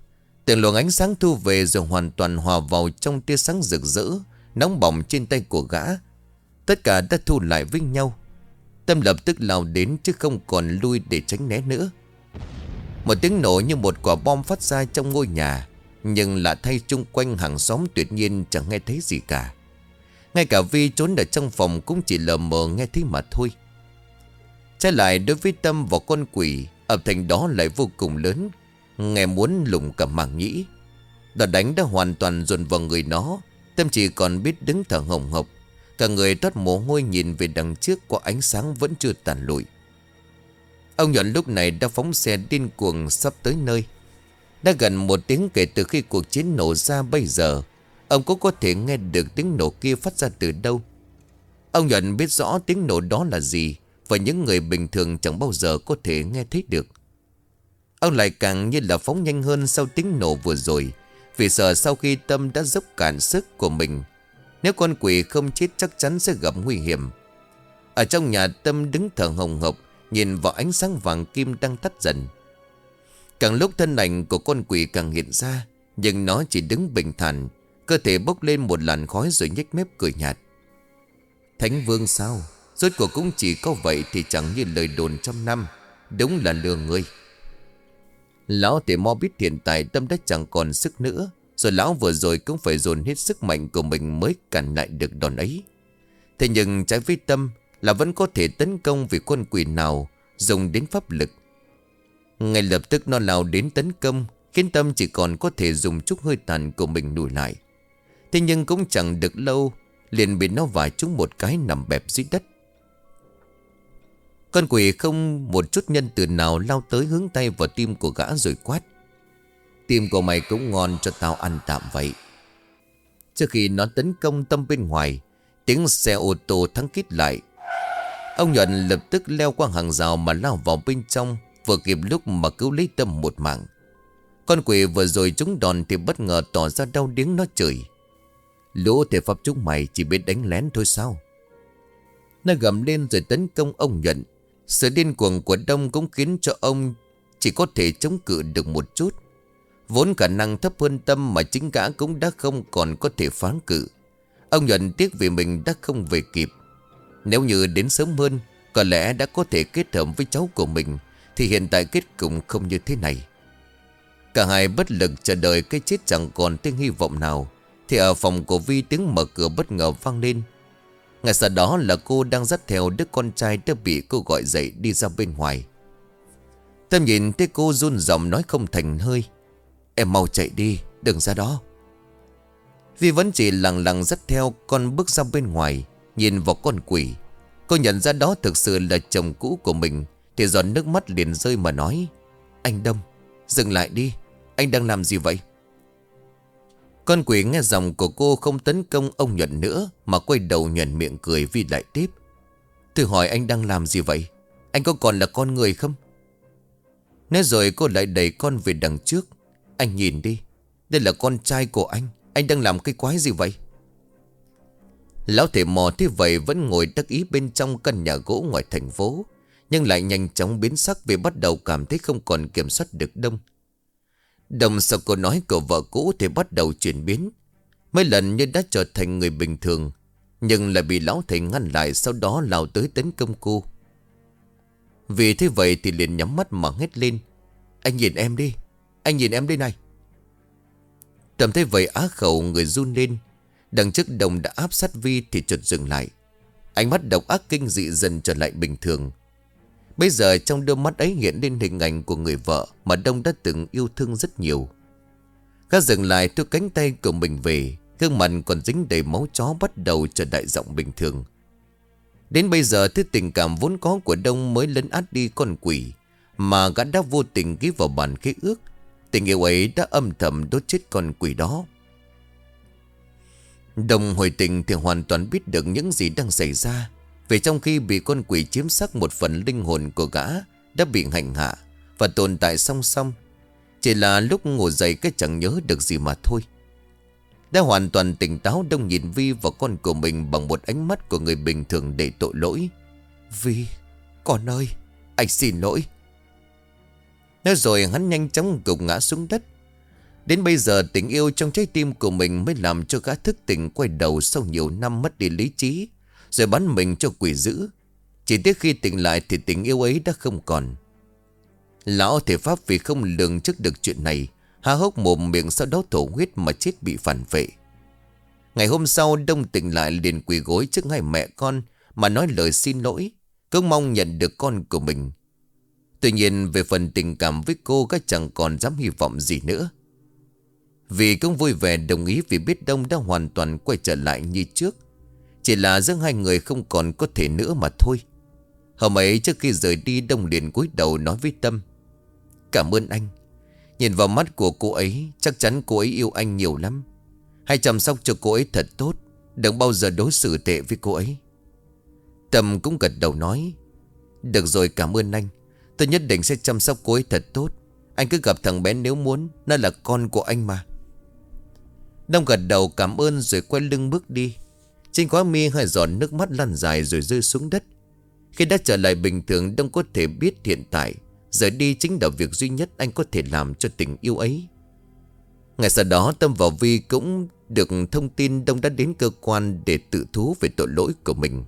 Từng luồng ánh sáng thu về rồi hoàn toàn hòa vào trong tia sáng rực rỡ, nóng bỏng trên tay của gã. Tất cả đã thu lại với nhau. Tâm lập tức lao đến chứ không còn lui để tránh né nữa. Một tiếng nổ như một quả bom phát ra trong ngôi nhà, nhưng lạ thay chung quanh hàng xóm tuyệt nhiên chẳng nghe thấy gì cả. Ngay cả Vi trốn ở trong phòng cũng chỉ lờ mờ nghe thấy mà thôi. Trái lại đối với Tâm và con quỷ, âm thanh đó lại vô cùng lớn, nghe muốn lủng cả màng nhĩ. Đòn đánh đã hoàn toàn dồn vào người nó. Tâm chỉ còn biết đứng thở hồng hộc, cả người toát mồ hôi nhìn về đằng trước qua ánh sáng vẫn chưa tàn lụi. Ông Nhuận lúc này đã phóng xe điên cuồng sắp tới nơi. Đã gần 1 tiếng kể từ khi cuộc chiến nổ ra bây giờ, ông cũng có thể nghe được tiếng nổ kia phát ra từ đâu. Ông Nhuận biết rõ tiếng nổ đó là gì, và những người bình thường chẳng bao giờ có thể nghe thấy được. Ông lại càng như là phóng nhanh hơn sau tiếng nổ vừa rồi, vì sợ sau khi Tâm đã dốc cạn sức của mình, nếu con quỷ không chết chắc chắn sẽ gặp nguy hiểm. Ở trong nhà, Tâm đứng thở hồng hộc, nhìn vào ánh sáng vàng kim đang tắt dần. Càng lúc thân ảnh của con quỷ càng hiện ra, nhưng nó chỉ đứng bình thản, cơ thể bốc lên một làn khói rồi nhếch mép cười nhạt. Thánh Vương sao? Rốt cuộc cũng chỉ có vậy thì chẳng như lời đồn trăm năm. Đúng là lừa người. Lão Tề Mo biết hiện tại Tâm đã chẳng còn sức nữa, rồi lão vừa rồi cũng phải dồn hết sức mạnh của mình mới cản lại được đòn ấy. Thế nhưng trái với Tâm là vẫn có thể tấn công vì con quỷ nào dùng đến pháp lực. Ngay lập tức nó lao đến tấn công, khiến Tâm chỉ còn có thể dùng chút hơi tàn của mình đùi lại. Thế nhưng cũng chẳng được lâu, liền bị nó vả trúng một cái nằm bẹp dưới đất. Con quỷ không một chút nhân từ nào lao tới hướng tay vào tim của gã rồi quát: Tim của mày cũng ngon, cho tao ăn tạm vậy. Trước khi nó tấn công Tâm bên ngoài, tiếng xe ô tô thắng kít lại. Ông Nhuận lập tức leo qua hàng rào mà lao vào bên trong, vừa kịp lúc mà cứu lấy Tâm một mạng. Con quỷ vừa rồi trúng đòn thì bất ngờ tỏ ra đau điếng, nó chửi: Lũ thể pháp chúng mày chỉ biết đánh lén thôi sao? Nó gầm lên rồi tấn công ông Nhuận. Sự điên cuồng của Đông cũng khiến cho ông chỉ có thể chống cự được một chút. Vốn khả năng thấp hơn Tâm mà chính gã cũng đã không còn có thể phán cự. Ông Nhuận tiếc vì mình đã không về kịp. Nếu như đến sớm hơn, có lẽ đã có thể kết hợp với cháu của mình, thì hiện tại kết cục không như thế này. Cả hai bất lực chờ đợi cái chết chẳng còn tiếng hy vọng nào, thì ở phòng của Vi tiếng mở cửa bất ngờ vang lên. Ngay sau đó là cô đang dắt theo đứa con trai đã bị cô gọi dậy đi ra bên ngoài. Tâm nhìn thấy cô run giọng nói không thành hơi: Em mau chạy đi, đừng ra đó. Vi vẫn chỉ lặng lặng dắt theo con bước ra bên ngoài, nhìn vào con quỷ. Cô nhận ra đó thực sự là chồng cũ của mình, thì giọt nước mắt liền rơi mà nói: Anh Đông, dừng lại đi, anh đang làm gì vậy? Con quỷ nghe giọng của cô không tấn công ông Nhuận nữa, mà quay đầu nhuận miệng cười. Vi lại tiếp: Thử hỏi anh đang làm gì vậy? Anh có còn là con người không? Nói rồi cô lại đẩy con về đằng trước: Anh nhìn đi, đây là con trai của anh đang làm cái quái gì vậy? Lão Thể Mò thế vậy vẫn ngồi đắc ý bên trong căn nhà gỗ ngoài thành phố, nhưng lại nhanh chóng biến sắc vì bắt đầu cảm thấy không còn kiểm soát được Đông sau câu nói của vợ cũ thì bắt đầu chuyển biến. Mấy lần như đã trở thành người bình thường, nhưng lại bị lão thầy ngăn lại, sau đó lao tới tấn công cô. Vì thế vậy thì liền nhắm mắt mà hét lên: Anh nhìn em đi, anh nhìn em đây này. Tầm thế vậy á khẩu người run lên. Đằng trước Đồng đã áp sát Vi thì chợt dừng lại. Ánh mắt độc ác kinh dị dần trở lại bình thường. Bây giờ trong đôi mắt ấy hiện lên hình ảnh của người vợ mà Đông đã từng yêu thương rất nhiều. Gã dừng lại thu cánh tay của mình về, gương mặt còn dính đầy máu chó bắt đầu trở lại giọng bình thường. Đến bây giờ thứ tình cảm vốn có của Đông mới lấn át đi con quỷ mà gã đã vô tình ghi vào bản khế ước. Tình yêu ấy đã âm thầm đốt chết con quỷ đó. Đông hồi tình thì hoàn toàn biết được những gì đang xảy ra. Vì trong khi bị con quỷ chiếm xác, một phần linh hồn của gã đã bị hành hạ và tồn tại song song. Chỉ là lúc ngủ dậy cái chẳng nhớ được gì mà thôi. Đã hoàn toàn tỉnh táo, Đông nhìn Vi và con của mình bằng một ánh mắt của người bình thường để tội lỗi. Vi, con ơi, anh xin lỗi. Nói rồi hắn nhanh chóng gục ngã xuống đất. Đến bây giờ tình yêu trong trái tim của mình mới làm cho gã thức tỉnh quay đầu sau nhiều năm mất đi lý trí, rồi bắn mình cho quỷ dữ. Chỉ tiếc khi tỉnh lại thì tình yêu ấy đã không còn. Lão thể pháp vì không lường trước được chuyện này, há hốc mồm miệng sau đó thổ huyết mà chết bị phản vệ. Ngày hôm sau Đông tỉnh lại liền quỳ gối trước hai mẹ con mà nói lời xin lỗi, cũng mong nhận được con của mình. Tuy nhiên về phần tình cảm với cô, gã chẳng còn dám hy vọng gì nữa. Vì cũng vui vẻ đồng ý vì biết Đông đã hoàn toàn quay trở lại như trước. Chỉ là giữa hai người không còn có thể nữa mà thôi. Hôm ấy trước khi rời đi, Đông liền cúi đầu nói với Tâm: "Cảm ơn anh. Nhìn vào mắt của cô ấy, chắc chắn cô ấy yêu anh nhiều lắm. Hãy chăm sóc cho cô ấy thật tốt, đừng bao giờ đối xử tệ với cô ấy." Tâm cũng gật đầu nói: "Được rồi, cảm ơn anh. Tôi nhất định sẽ chăm sóc cô ấy thật tốt. Anh cứ gặp thằng bé nếu muốn, nó là con của anh mà." Đông gật đầu cảm ơn rồi quay lưng bước đi. Trên khóe mi hai giọt nước mắt lăn dài rồi rơi xuống đất. Khi đã trở lại bình thường, Đông có thể biết hiện tại rời đi chính là việc duy nhất anh có thể làm cho tình yêu ấy. Ngày sau đó Tâm và Vi cũng được thông tin Đông đã đến cơ quan để tự thú về tội lỗi của mình.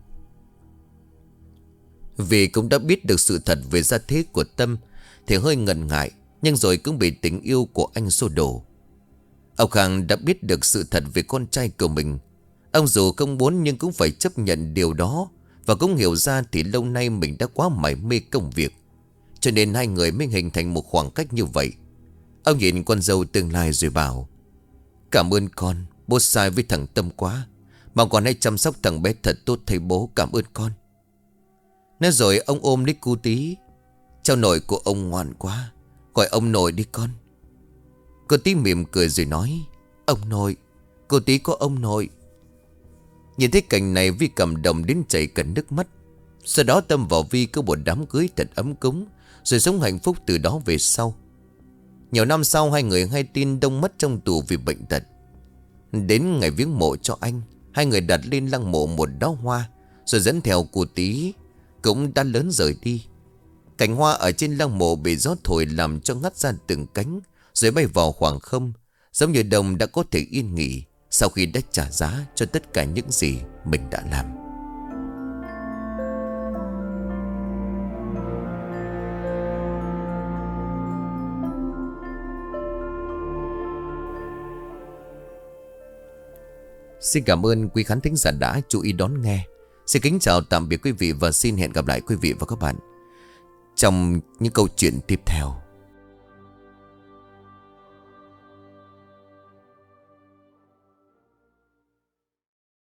Vì cũng đã biết được sự thật về gia thế của Tâm thì hơi ngần ngại, nhưng rồi cũng bị tình yêu của anh xô đổ. Ông Khang đã biết được sự thật về con trai của mình. Ông dù không muốn nhưng cũng phải chấp nhận điều đó, và cũng hiểu ra thì lâu nay mình đã quá mải mê công việc, cho nên hai người mới hình thành một khoảng cách như vậy. Ông nhìn con dâu tương lai rồi bảo: "Cảm ơn con, bố sai với thằng Tâm quá. Mong con hãy chăm sóc thằng bé thật tốt thầy bố, cảm ơn con." Nói rồi ông ôm lấy cu Tí: "Cháu nội của ông ngoan quá, gọi ông nội đi con." Cô Tí mỉm cười rồi nói: "Ông nội, cô Tí có ông nội." Nhìn thấy cảnh này Vi cảm động đến chảy cả nước mắt. Sau đó Tâm và Vi có một đám cưới thật ấm cúng, rồi sống hạnh phúc từ đó về sau. Nhiều năm sau hai người hay tin Đông mất trong tù vì bệnh tật. Đến ngày viếng mộ cho anh, hai người đặt lên lăng mộ một đóa hoa, rồi dẫn theo cô Tí cũng đã lớn rời đi. Cành hoa ở trên lăng mộ bị gió thổi làm cho ngắt ra từng cánh, rồi bay vào khoảng không, giống như Đông đã có thể yên nghỉ sau khi đã trả giá cho tất cả những gì mình đã làm. Xin cảm ơn quý khán thính giả đã chú ý đón nghe. Xin kính chào tạm biệt quý vị và xin hẹn gặp lại quý vị và các bạn trong những câu chuyện tiếp theo.